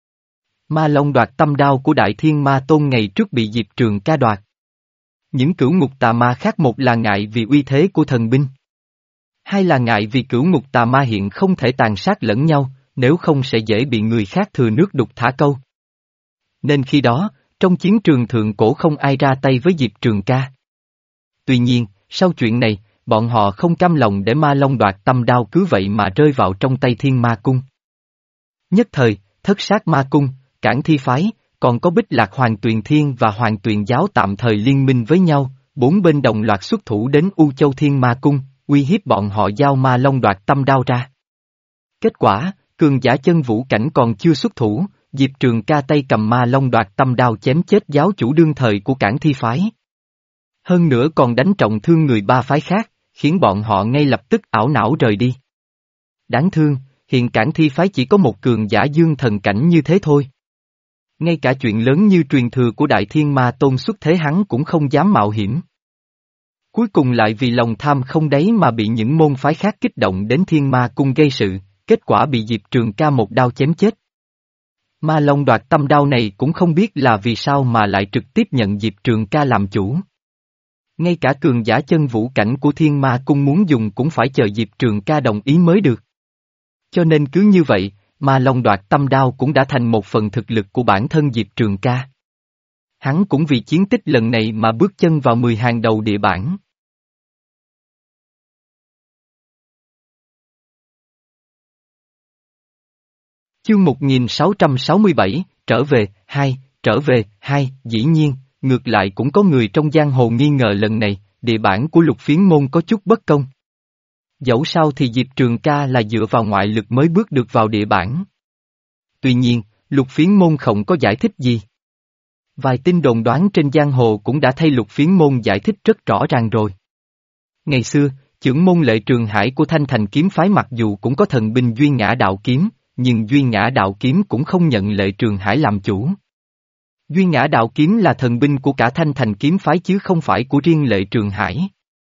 Ma Long đoạt tâm đao của Đại Thiên Ma Tôn ngày trước bị Diệp Trường Ca đoạt. Những cửu ngục tà ma khác, một là ngại vì uy thế của thần binh. Hai là ngại vì cửu ngục tà ma hiện không thể tàn sát lẫn nhau, nếu không sẽ dễ bị người khác thừa nước đục thả câu. Nên khi đó, trong chiến trường thượng cổ không ai ra tay với Diệp Trường Ca. Tuy nhiên, sau chuyện này, bọn họ không cam lòng để Ma Long đoạt tâm đao cứ vậy mà rơi vào trong tay Thiên Ma Cung. Nhất thời, Thất Sát Ma Cung, Cảng Thi Phái, còn có Bích Lạc Hoàng Tuyền Thiên và Hoàng Tuyền Giáo tạm thời liên minh với nhau, bốn bên đồng loạt xuất thủ đến U Châu Thiên Ma Cung, uy hiếp bọn họ giao Ma Long đoạt tâm đao ra. Kết quả, cường giả chân vũ cảnh còn chưa xuất thủ, Diệp Trường Ca tay cầm Ma Long đoạt tâm đao chém chết giáo chủ đương thời của Cảng Thi Phái. Hơn nữa còn đánh trọng thương người ba phái khác, khiến bọn họ ngay lập tức ảo não rời đi. Đáng thương, hiện Cảng Thi Phái chỉ có một cường giả dương thần cảnh như thế thôi. Ngay cả chuyện lớn như truyền thừa của Đại Thiên Ma Tôn xuất thế hắn cũng không dám mạo hiểm. Cuối cùng lại vì lòng tham không đáy mà bị những môn phái khác kích động đến Thiên Ma Cung gây sự, kết quả bị Diệp Trường Ca một đao chém chết. Ma Long đoạt tâm đao này cũng không biết là vì sao mà lại trực tiếp nhận Diệp Trường Ca làm chủ. Ngay cả cường giả chân vũ cảnh của Thiên Ma Cung muốn dùng cũng phải chờ Diệp Trường Ca đồng ý mới được. Cho nên cứ như vậy, Ma Long đoạt tâm đao cũng đã thành một phần thực lực của bản thân Diệp Trường Ca. Hắn cũng vì chiến tích lần này mà bước chân vào mười hàng đầu địa bảng. Chương một nghìn sáu trăm sáu mươi bảy, trở về, hai, trở về, hai, dĩ nhiên, ngược lại cũng có người trong giang hồ nghi ngờ lần này, địa bản của Lục Phiến Môn có chút bất công. Dẫu sao thì Diệp Trường Ca là dựa vào ngoại lực mới bước được vào địa bản. Tuy nhiên, Lục Phiến Môn không có giải thích gì. Vài tin đồn đoán trên giang hồ cũng đã thay Lục Phiến Môn giải thích rất rõ ràng rồi. Ngày xưa, chưởng môn Lệ Trường Hải của Thanh Thành kiếm phái mặc dù cũng có thần binh Duy Ngã Đạo Kiếm, nhưng Duy Ngã Đạo Kiếm cũng không nhận Lệ Trường Hải làm chủ. Duy Ngã Đạo Kiếm là thần binh của cả Thanh Thành kiếm phái chứ không phải của riêng Lệ Trường Hải.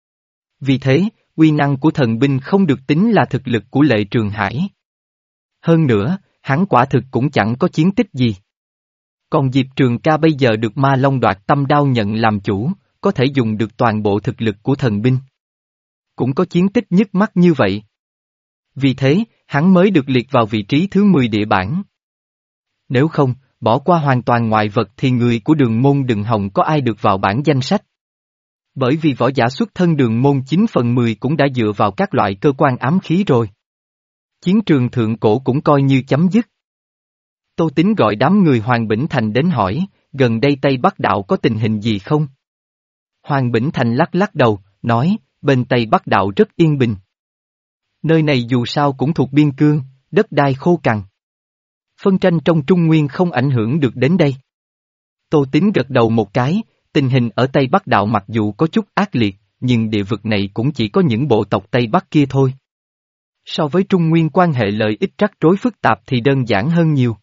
Vì thế, uy năng của thần binh không được tính là thực lực của Lệ Trường Hải. Hơn nữa, hắn quả thực cũng chẳng có chiến tích gì. Còn Diệp Trường Ca bây giờ được Ma Long đoạt tâm đao nhận làm chủ, có thể dùng được toàn bộ thực lực của thần binh. Cũng có chiến tích nhức mắt như vậy. Vì thế, hắn mới được liệt vào vị trí thứ mười địa bảng. Nếu không, bỏ qua hoàn toàn ngoại vật thì người của Đường Môn đừng hòng có ai được vào bảng danh sách. Bởi vì võ giả xuất thân Đường Môn chín phần mười cũng đã dựa vào các loại cơ quan ám khí rồi. Chiến trường thượng cổ cũng coi như chấm dứt. Tô Tín gọi đám người Hoàng Bỉnh Thành đến hỏi, gần đây Tây Bắc Đạo có tình hình gì không? Hoàng Bỉnh Thành lắc lắc đầu, nói, bên Tây Bắc Đạo rất yên bình. Nơi này dù sao cũng thuộc biên cương, đất đai khô cằn. Phân tranh trong Trung Nguyên không ảnh hưởng được đến đây. Tô Tín gật đầu một cái, tình hình ở Tây Bắc Đạo mặc dù có chút ác liệt, nhưng địa vực này cũng chỉ có những bộ tộc Tây Bắc kia thôi. So với Trung Nguyên quan hệ lợi ích rắc rối phức tạp thì đơn giản hơn nhiều.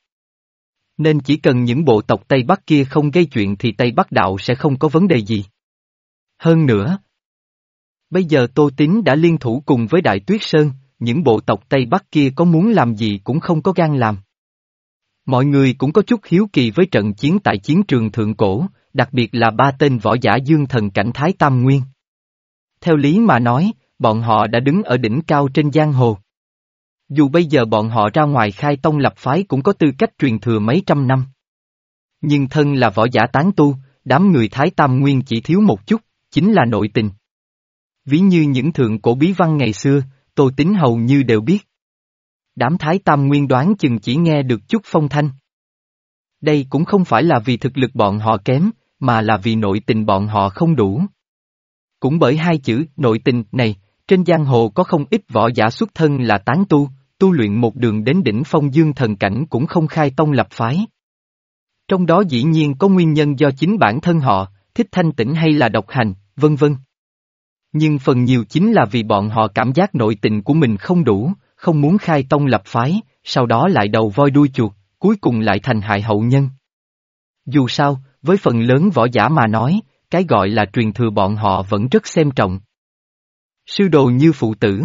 Nên chỉ cần những bộ tộc Tây Bắc kia không gây chuyện thì Tây Bắc Đạo sẽ không có vấn đề gì. Hơn nữa, bây giờ Tô Tín đã liên thủ cùng với Đại Tuyết Sơn, những bộ tộc Tây Bắc kia có muốn làm gì cũng không có gan làm. Mọi người cũng có chút hiếu kỳ với trận chiến tại chiến trường thượng cổ, đặc biệt là ba tên võ giả dương thần cảnh Thái Tam Nguyên. Theo lý mà nói, bọn họ đã đứng ở đỉnh cao trên giang hồ. Dù bây giờ bọn họ ra ngoài khai tông lập phái cũng có tư cách truyền thừa mấy trăm năm. Nhưng thân là võ giả tán tu, đám người Thái Tam Nguyên chỉ thiếu một chút, chính là nội tình. Ví như những thượng cổ bí văn ngày xưa, Tô Tín hầu như đều biết. Đám Thái Tam Nguyên đoán chừng chỉ nghe được chút phong thanh. Đây cũng không phải là vì thực lực bọn họ kém, mà là vì nội tình bọn họ không đủ. Cũng bởi hai chữ nội tình này, trên giang hồ có không ít võ giả xuất thân là tán tu, tu luyện một đường đến đỉnh phong dương thần cảnh cũng không khai tông lập phái. Trong đó dĩ nhiên có nguyên nhân do chính bản thân họ, thích thanh tĩnh hay là độc hành, vân vân. Nhưng phần nhiều chính là vì bọn họ cảm giác nội tình của mình không đủ, không muốn khai tông lập phái, sau đó lại đầu voi đuôi chuột, cuối cùng lại thành hại hậu nhân. Dù sao, với phần lớn võ giả mà nói, cái gọi là truyền thừa bọn họ vẫn rất xem trọng. Sư đồ như phụ tử.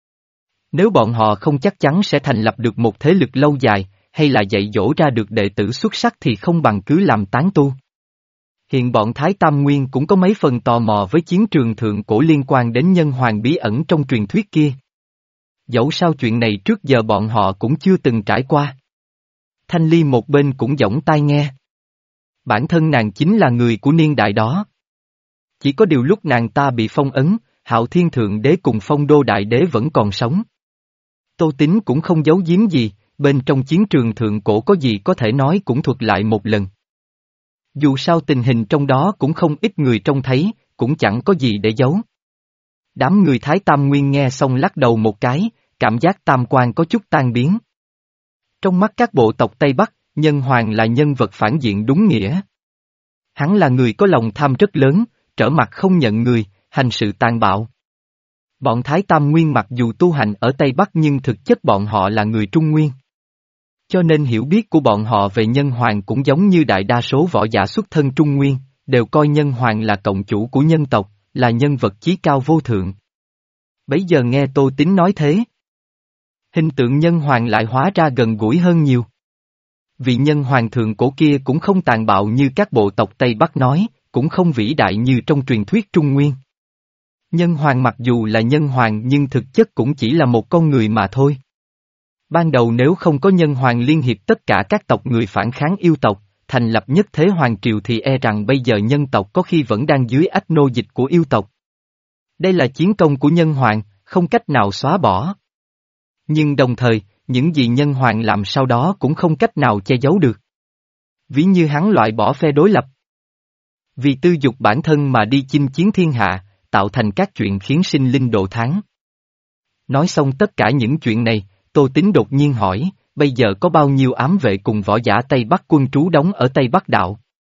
Nếu bọn họ không chắc chắn sẽ thành lập được một thế lực lâu dài, hay là dạy dỗ ra được đệ tử xuất sắc thì không bằng cứ làm tán tu. Hiện bọn Thái Tam Nguyên cũng có mấy phần tò mò với chiến trường thượng cổ liên quan đến nhân hoàng bí ẩn trong truyền thuyết kia. Dẫu sao chuyện này trước giờ bọn họ cũng chưa từng trải qua. Thanh Ly một bên cũng giỏng tai nghe. Bản thân nàng chính là người của niên đại đó. Chỉ có điều lúc nàng ta bị phong ấn, Hạo Thiên Thượng Đế cùng Phong Đô Đại Đế vẫn còn sống. Tô Tín cũng không giấu giếm gì, bên trong chiến trường thượng cổ có gì có thể nói cũng thuật lại một lần. Dù sao tình hình trong đó cũng không ít người trông thấy, cũng chẳng có gì để giấu. Đám người Thái Tam Nguyên nghe xong lắc đầu một cái, cảm giác tam quan có chút tan biến. Trong mắt các bộ tộc Tây Bắc, Nhân Hoàng là nhân vật phản diện đúng nghĩa. Hắn là người có lòng tham rất lớn, trở mặt không nhận người, hành sự tàn bạo. Bọn Thái Tam Nguyên mặc dù tu hành ở Tây Bắc nhưng thực chất bọn họ là người Trung Nguyên. Cho nên hiểu biết của bọn họ về Nhân Hoàng cũng giống như đại đa số võ giả xuất thân Trung Nguyên, đều coi Nhân Hoàng là cộng chủ của nhân tộc, là nhân vật chí cao vô thượng. Bấy giờ nghe Tô Tín nói thế, hình tượng Nhân Hoàng lại hóa ra gần gũi hơn nhiều. Vị Nhân Hoàng thượng cổ kia cũng không tàn bạo như các bộ tộc Tây Bắc nói, cũng không vĩ đại như trong truyền thuyết Trung Nguyên. Nhân Hoàng mặc dù là Nhân Hoàng nhưng thực chất cũng chỉ là một con người mà thôi. Ban đầu nếu không có Nhân Hoàng liên hiệp tất cả các tộc người phản kháng yêu tộc, thành lập nhất thế hoàng triều thì e rằng bây giờ nhân tộc có khi vẫn đang dưới ách nô dịch của yêu tộc. Đây là chiến công của Nhân Hoàng, không cách nào xóa bỏ. Nhưng đồng thời, những gì Nhân Hoàng làm sau đó cũng không cách nào che giấu được. Ví như hắn loại bỏ phe đối lập. Vì tư dục bản thân mà đi chinh chiến thiên hạ, tạo thành các chuyện khiến sinh linh độ tháng. Nói xong tất cả những chuyện này, Tô Tín đột nhiên hỏi, bây giờ có bao nhiêu ám vệ cùng võ giả Tây Bắc quân trú đóng ở Tây Bắc Đạo?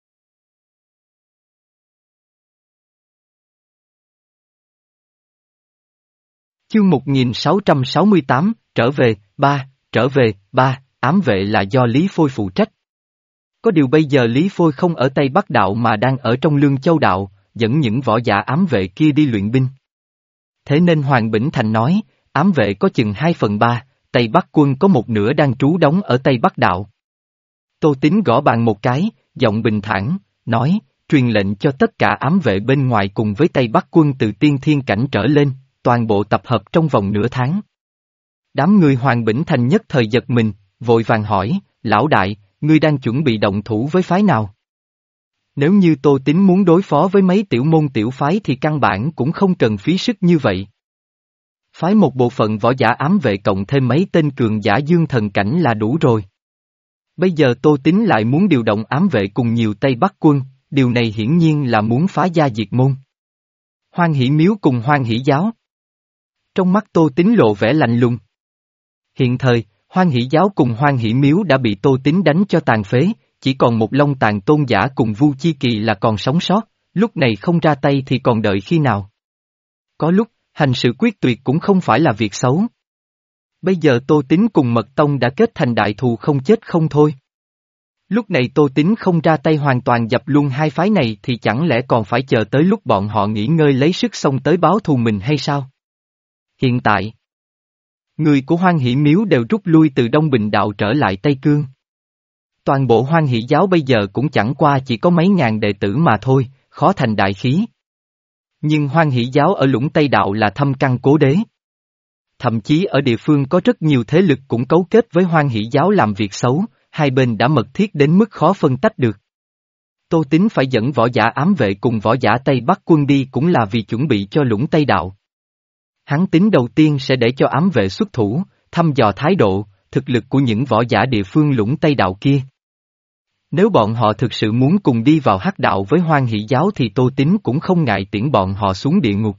Chương một nghìn sáu trăm sáu mươi tám, trở về, ba, trở về, ba, ám vệ là do Lý Phôi phụ trách. Có điều bây giờ Lý Phôi không ở Tây Bắc Đạo mà đang ở trong Lương Châu Đạo, dẫn những võ giả ám vệ kia đi luyện binh. Thế nên Hoàng Bỉnh Thành nói, ám vệ có chừng hai phần ba, Tây Bắc quân có một nửa đang trú đóng ở Tây Bắc Đạo. Tô Tín gõ bàn một cái, giọng bình thản, nói, truyền lệnh cho tất cả ám vệ bên ngoài cùng với Tây Bắc quân từ tiên thiên cảnh trở lên, toàn bộ tập hợp trong vòng nửa tháng. Đám người Hoàng Bỉnh Thành nhất thời giật mình, vội vàng hỏi, lão đại, ngươi đang chuẩn bị động thủ với phái nào? Nếu như Tô Tín muốn đối phó với mấy tiểu môn tiểu phái thì căn bản cũng không cần phí sức như vậy. Phái một bộ phận võ giả ám vệ cộng thêm mấy tên cường giả dương thần cảnh là đủ rồi. Bây giờ Tô Tín lại muốn điều động ám vệ cùng nhiều Tây Bắc quân, điều này hiển nhiên là muốn phá gia diệt môn. Hoan Hỷ Miếu cùng Hoan Hỷ Giáo. Trong mắt Tô Tín lộ vẻ lạnh lùng. Hiện thời, Hoan Hỷ Giáo cùng Hoan Hỷ Miếu đã bị Tô Tín đánh cho tàn phế, chỉ còn một Long Tàn Tôn giả cùng Vu Chi Kỳ là còn sống sót, lúc này không ra tay thì còn đợi khi nào. Có lúc, hành sự quyết tuyệt cũng không phải là việc xấu. Bây giờ Tô Tín cùng Mật Tông đã kết thành đại thù không chết không thôi. Lúc này Tô Tín không ra tay hoàn toàn dập luôn hai phái này thì chẳng lẽ còn phải chờ tới lúc bọn họ nghỉ ngơi lấy sức xong tới báo thù mình hay sao? Hiện tại, người của Hoan Hỷ Miếu đều rút lui từ Đông Bình Đạo trở lại Tây Cương. Toàn bộ Hoan Hỷ Giáo bây giờ cũng chẳng qua chỉ có mấy ngàn đệ tử mà thôi, khó thành đại khí. Nhưng Hoan Hỷ Giáo ở Lũng Tây Đạo là thâm căn cố đế. Thậm chí ở địa phương có rất nhiều thế lực cũng cấu kết với Hoan Hỷ Giáo làm việc xấu, hai bên đã mật thiết đến mức khó phân tách được. Tô Tín phải dẫn võ giả ám vệ cùng võ giả Tây Bắc quân đi cũng là vì chuẩn bị cho Lũng Tây Đạo. Hắn tính đầu tiên sẽ để cho ám vệ xuất thủ, thăm dò thái độ, thực lực của những võ giả địa phương Lũng Tây Đạo kia. Nếu bọn họ thực sự muốn cùng đi vào hắc đạo với Hoan Hỷ giáo thì Tô Tín cũng không ngại tiễn bọn họ xuống địa ngục.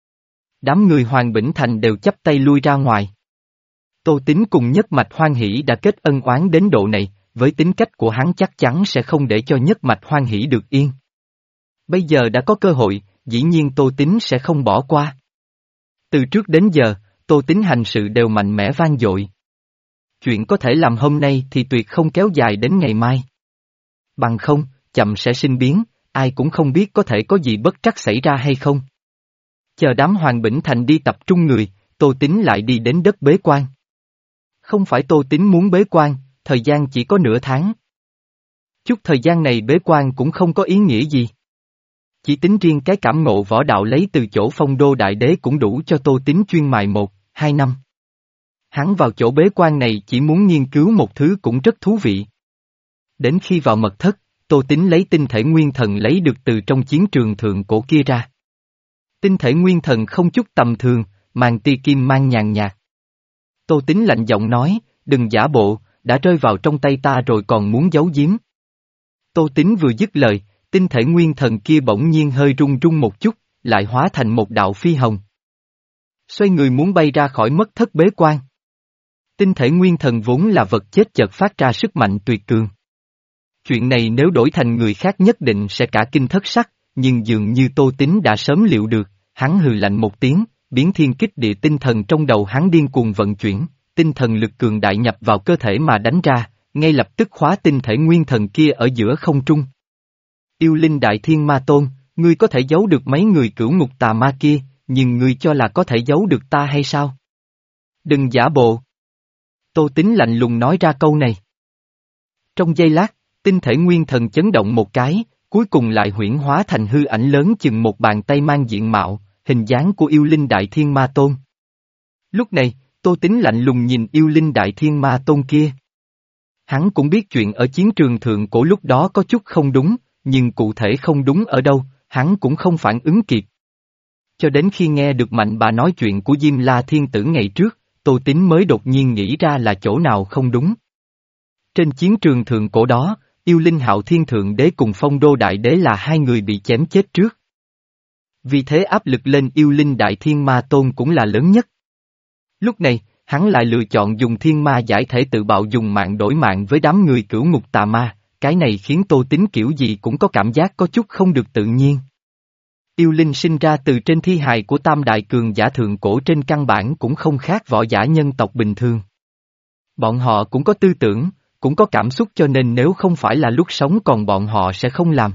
Đám người Hoàng Bỉnh Thành đều chắp tay lui ra ngoài. Tô Tín cùng Nhất Mạch Hoan Hỷ đã kết ân oán đến độ này, với tính cách của hắn chắc chắn sẽ không để cho Nhất Mạch Hoan Hỷ được yên. Bây giờ đã có cơ hội, dĩ nhiên Tô Tín sẽ không bỏ qua. Từ trước đến giờ, Tô Tín hành sự đều mạnh mẽ vang dội. Chuyện có thể làm hôm nay thì tuyệt không kéo dài đến ngày mai. Bằng không, chậm sẽ sinh biến, ai cũng không biết có thể có gì bất trắc xảy ra hay không. Chờ đám Hoàng Bỉnh Thành đi tập trung người, Tô Tín lại đi đến đất bế quan. Không phải Tô Tín muốn bế quan, thời gian chỉ có nửa tháng. Chút thời gian này bế quan cũng không có ý nghĩa gì. Chỉ tính riêng cái cảm ngộ võ đạo lấy từ chỗ Phong Đô Đại Đế cũng đủ cho Tô Tín chuyên mài một, hai năm. Hắn vào chỗ bế quan này chỉ muốn nghiên cứu một thứ cũng rất thú vị. Đến khi vào mật thất, Tô Tín lấy tinh thể nguyên thần lấy được từ trong chiến trường thượng cổ kia ra. Tinh thể nguyên thần không chút tầm thường, màn tia kim mang nhàn nhạt. Tô Tín lạnh giọng nói, đừng giả bộ, đã rơi vào trong tay ta rồi còn muốn giấu giếm. Tô Tín vừa dứt lời, tinh thể nguyên thần kia bỗng nhiên hơi rung rung một chút, lại hóa thành một đạo phi hồng. Xoay người muốn bay ra khỏi mật thất bế quan. Tinh thể nguyên thần vốn là vật chết chợt phát ra sức mạnh tuyệt cường. Chuyện này nếu đổi thành người khác nhất định sẽ cả kinh thất sắc, nhưng dường như Tô Tín đã sớm liệu được, hắn hừ lạnh một tiếng, biến thiên kích địa tinh thần trong đầu hắn điên cuồng vận chuyển, tinh thần lực cường đại nhập vào cơ thể mà đánh ra, ngay lập tức khóa tinh thể nguyên thần kia ở giữa không trung. Yêu Linh Đại Thiên Ma Tôn, ngươi có thể giấu được mấy người cửu ngục tà ma kia, nhưng ngươi cho là có thể giấu được ta hay sao? Đừng giả bộ. Tô Tín lạnh lùng nói ra câu này. Trong giây lát, tinh thể nguyên thần chấn động một cái, cuối cùng lại huyễn hóa thành hư ảnh lớn chừng một bàn tay mang diện mạo, hình dáng của Yêu Linh Đại Thiên Ma Tôn. Lúc này, Tô Tín lạnh lùng nhìn Yêu Linh Đại Thiên Ma Tôn kia. Hắn cũng biết chuyện ở chiến trường thượng cổ lúc đó có chút không đúng, nhưng cụ thể không đúng ở đâu, hắn cũng không phản ứng kịp. Cho đến khi nghe được Mạnh Bà nói chuyện của Diêm La Thiên Tử ngày trước, Tô Tín mới đột nhiên nghĩ ra là chỗ nào không đúng. Trên chiến trường thượng cổ đó, Yêu Linh Hạo Thiên Thượng Đế cùng Phong Đô Đại Đế là hai người bị chém chết trước. Vì thế áp lực lên Yêu Linh Đại Thiên Ma Tôn cũng là lớn nhất. Lúc này, hắn lại lựa chọn dùng thiên ma giải thể tự bạo dùng mạng đổi mạng với đám người cửu ngục tà ma, cái này khiến Tô Tín kiểu gì cũng có cảm giác có chút không được tự nhiên. Yêu Linh sinh ra từ trên thi hài của tam đại cường giả thượng cổ trên căn bản cũng không khác võ giả nhân tộc bình thường. Bọn họ cũng có tư tưởng, cũng có cảm xúc cho nên nếu không phải là lúc sống còn bọn họ sẽ không làm.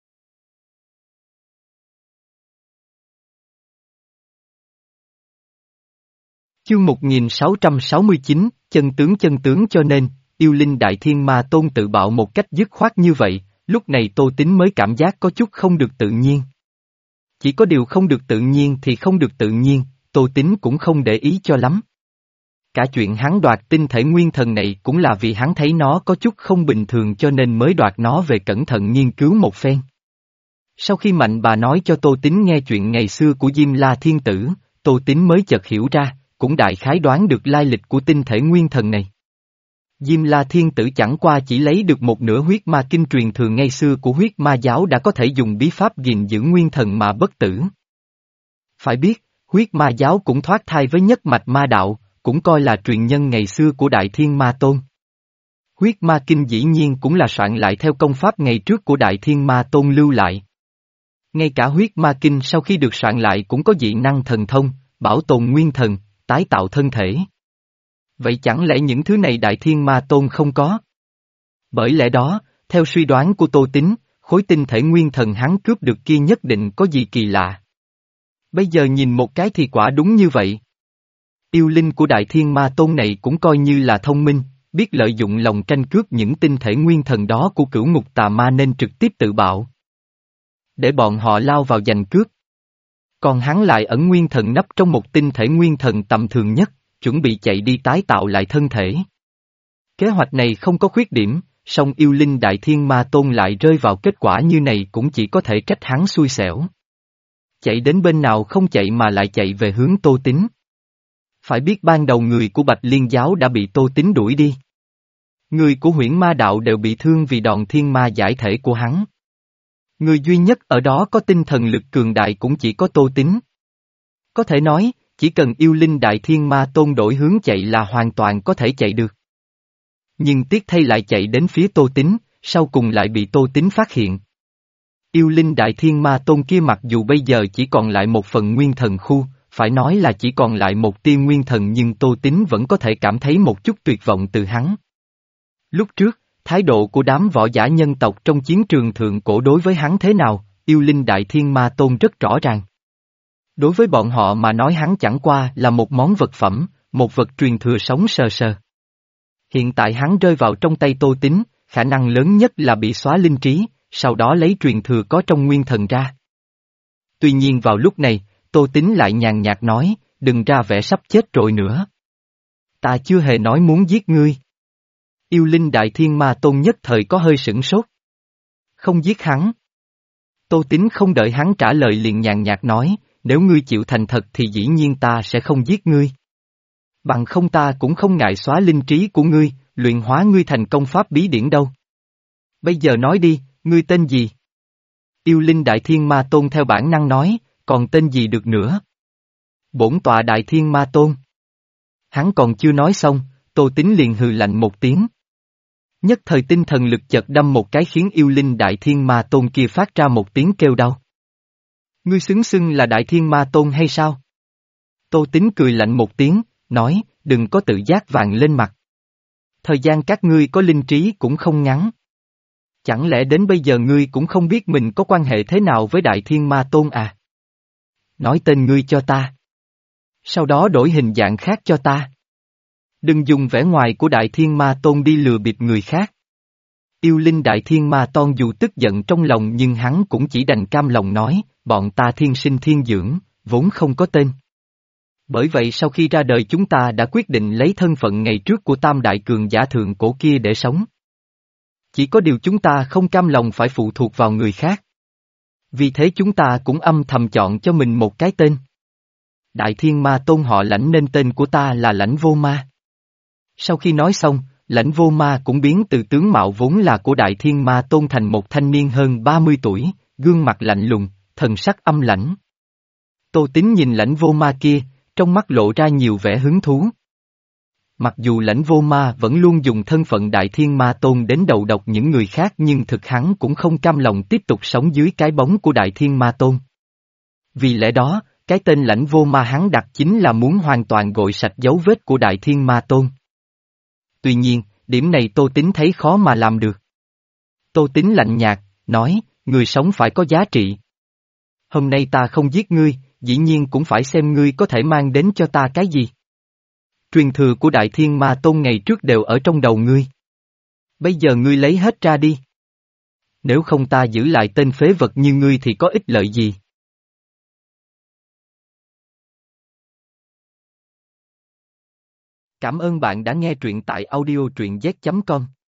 Chương một nghìn sáu trăm sáu mươi chín, chân tướng chân tướng cho nên, Yêu Linh Đại Thiên Ma Tôn tự bạo một cách dứt khoát như vậy, lúc này Tô Tín mới cảm giác có chút không được tự nhiên. Chỉ có điều không được tự nhiên thì không được tự nhiên, Tô Tín cũng không để ý cho lắm. Cả chuyện hắn đoạt tinh thể nguyên thần này cũng là vì hắn thấy nó có chút không bình thường cho nên mới đoạt nó về cẩn thận nghiên cứu một phen. Sau khi Mạnh Bà nói cho Tô Tín nghe chuyện ngày xưa của Diêm La Thiên Tử, Tô Tín mới chợt hiểu ra, cũng đại khái đoán được lai lịch của tinh thể nguyên thần này. Diêm La Thiên Tử chẳng qua chỉ lấy được một nửa huyết ma kinh truyền thường ngày xưa của huyết ma giáo đã có thể dùng bí pháp gìn giữ nguyên thần mà bất tử. Phải biết, huyết ma giáo cũng thoát thai với nhất mạch ma đạo, cũng coi là truyền nhân ngày xưa của Đại Thiên Ma Tôn. Huyết ma kinh dĩ nhiên cũng là soạn lại theo công pháp ngày trước của Đại Thiên Ma Tôn lưu lại. Ngay cả huyết ma kinh sau khi được soạn lại cũng có dị năng thần thông, bảo tồn nguyên thần, tái tạo thân thể. Vậy chẳng lẽ những thứ này Đại Thiên Ma Tôn không có? Bởi lẽ đó, theo suy đoán của Tô Tín, khối tinh thể nguyên thần hắn cướp được kia nhất định có gì kỳ lạ. Bây giờ nhìn một cái thì quả đúng như vậy. Yêu linh của Đại Thiên Ma Tôn này cũng coi như là thông minh, biết lợi dụng lòng tranh cướp những tinh thể nguyên thần đó của cửu ngục tà ma nên trực tiếp tự bạo. Để bọn họ lao vào giành cướp. Còn hắn lại ẩn nguyên thần nấp trong một tinh thể nguyên thần tầm thường nhất, chuẩn bị chạy đi tái tạo lại thân thể. Kế hoạch này không có khuyết điểm, song yêu linh Đại Thiên Ma Tôn lại rơi vào kết quả như này cũng chỉ có thể trách hắn xui xẻo. Chạy đến bên nào không chạy mà lại chạy về hướng Tô Tín. Phải biết ban đầu người của Bạch Liên Giáo đã bị Tô Tín đuổi đi. Người của Huyễn Ma Đạo đều bị thương vì đòn thiên ma giải thể của hắn. Người duy nhất ở đó có tinh thần lực cường đại cũng chỉ có Tô Tín. Có thể nói, chỉ cần yêu linh Đại Thiên Ma Tôn đổi hướng chạy là hoàn toàn có thể chạy được. Nhưng tiếc thay lại chạy đến phía Tô Tín, sau cùng lại bị Tô Tín phát hiện. Yêu linh Đại Thiên Ma Tôn kia mặc dù bây giờ chỉ còn lại một phần nguyên thần khu, phải nói là chỉ còn lại một tia nguyên thần nhưng Tô Tín vẫn có thể cảm thấy một chút tuyệt vọng từ hắn. Lúc trước, thái độ của đám võ giả nhân tộc trong chiến trường thượng cổ đối với hắn thế nào, yêu linh Đại Thiên Ma Tôn rất rõ ràng. Đối với bọn họ mà nói hắn chẳng qua là một món vật phẩm, một vật truyền thừa sống sờ sờ. Hiện tại hắn rơi vào trong tay Tô Tín, khả năng lớn nhất là bị xóa linh trí, sau đó lấy truyền thừa có trong nguyên thần ra. Tuy nhiên vào lúc này, Tô Tín lại nhàn nhạt nói, đừng ra vẻ sắp chết rồi nữa. Ta chưa hề nói muốn giết ngươi. Yêu linh Đại Thiên Ma Tôn nhất thời có hơi sửng sốt. Không giết hắn. Tô Tín không đợi hắn trả lời liền nhàn nhạt nói, nếu ngươi chịu thành thật thì dĩ nhiên ta sẽ không giết ngươi. Bằng không ta cũng không ngại xóa linh trí của ngươi, luyện hóa ngươi thành công pháp bí điển đâu. Bây giờ nói đi, ngươi tên gì? Yêu linh Đại Thiên Ma Tôn theo bản năng nói, còn tên gì được nữa? Bổn tọa Đại Thiên Ma Tôn. Hắn còn chưa nói xong, Tô Tín liền hừ lạnh một tiếng. Nhất thời tinh thần lực chợt đâm một cái khiến yêu linh Đại Thiên Ma Tôn kia phát ra một tiếng kêu đau. Ngươi xứng xưng là Đại Thiên Ma Tôn hay sao? Tô Tín cười lạnh một tiếng, nói, đừng có tự giác vàng lên mặt. Thời gian các ngươi có linh trí cũng không ngắn. Chẳng lẽ đến bây giờ ngươi cũng không biết mình có quan hệ thế nào với Đại Thiên Ma Tôn à? Nói tên ngươi cho ta. Sau đó đổi hình dạng khác cho ta. Đừng dùng vẻ ngoài của Đại Thiên Ma Tôn đi lừa bịp người khác. Yêu linh Đại Thiên Ma Tôn dù tức giận trong lòng nhưng hắn cũng chỉ đành cam lòng nói, bọn ta thiên sinh thiên dưỡng, vốn không có tên. Bởi vậy sau khi ra đời chúng ta đã quyết định lấy thân phận ngày trước của tam đại cường giả thượng cổ kia để sống. Chỉ có điều chúng ta không cam lòng phải phụ thuộc vào người khác. Vì thế chúng ta cũng âm thầm chọn cho mình một cái tên. Đại Thiên Ma Tôn họ Lãnh nên tên của ta là Lãnh Vô Ma. Sau khi nói xong, Lãnh Vô Ma cũng biến từ tướng mạo vốn là của Đại Thiên Ma Tôn thành một thanh niên hơn ba mươi tuổi, gương mặt lạnh lùng, thần sắc âm lãnh. Tô Tín nhìn Lãnh Vô Ma kia, trong mắt lộ ra nhiều vẻ hứng thú. Mặc dù Lãnh Vô Ma vẫn luôn dùng thân phận Đại Thiên Ma Tôn đến đầu độc những người khác nhưng thực hắn cũng không cam lòng tiếp tục sống dưới cái bóng của Đại Thiên Ma Tôn. Vì lẽ đó, cái tên Lãnh Vô Ma hắn đặt chính là muốn hoàn toàn gội sạch dấu vết của Đại Thiên Ma Tôn. Tuy nhiên, điểm này Tô Tín thấy khó mà làm được. Tô Tín lạnh nhạt, nói, người sống phải có giá trị. Hôm nay ta không giết ngươi, dĩ nhiên cũng phải xem ngươi có thể mang đến cho ta cái gì. Truyền thừa của Đại Thiên Ma Tôn ngày trước đều ở trong đầu ngươi. Bây giờ ngươi lấy hết ra đi. Nếu không ta giữ lại tên phế vật như ngươi thì có ích lợi gì? Cảm ơn bạn đã nghe truyện tại audio truyện z chấm com.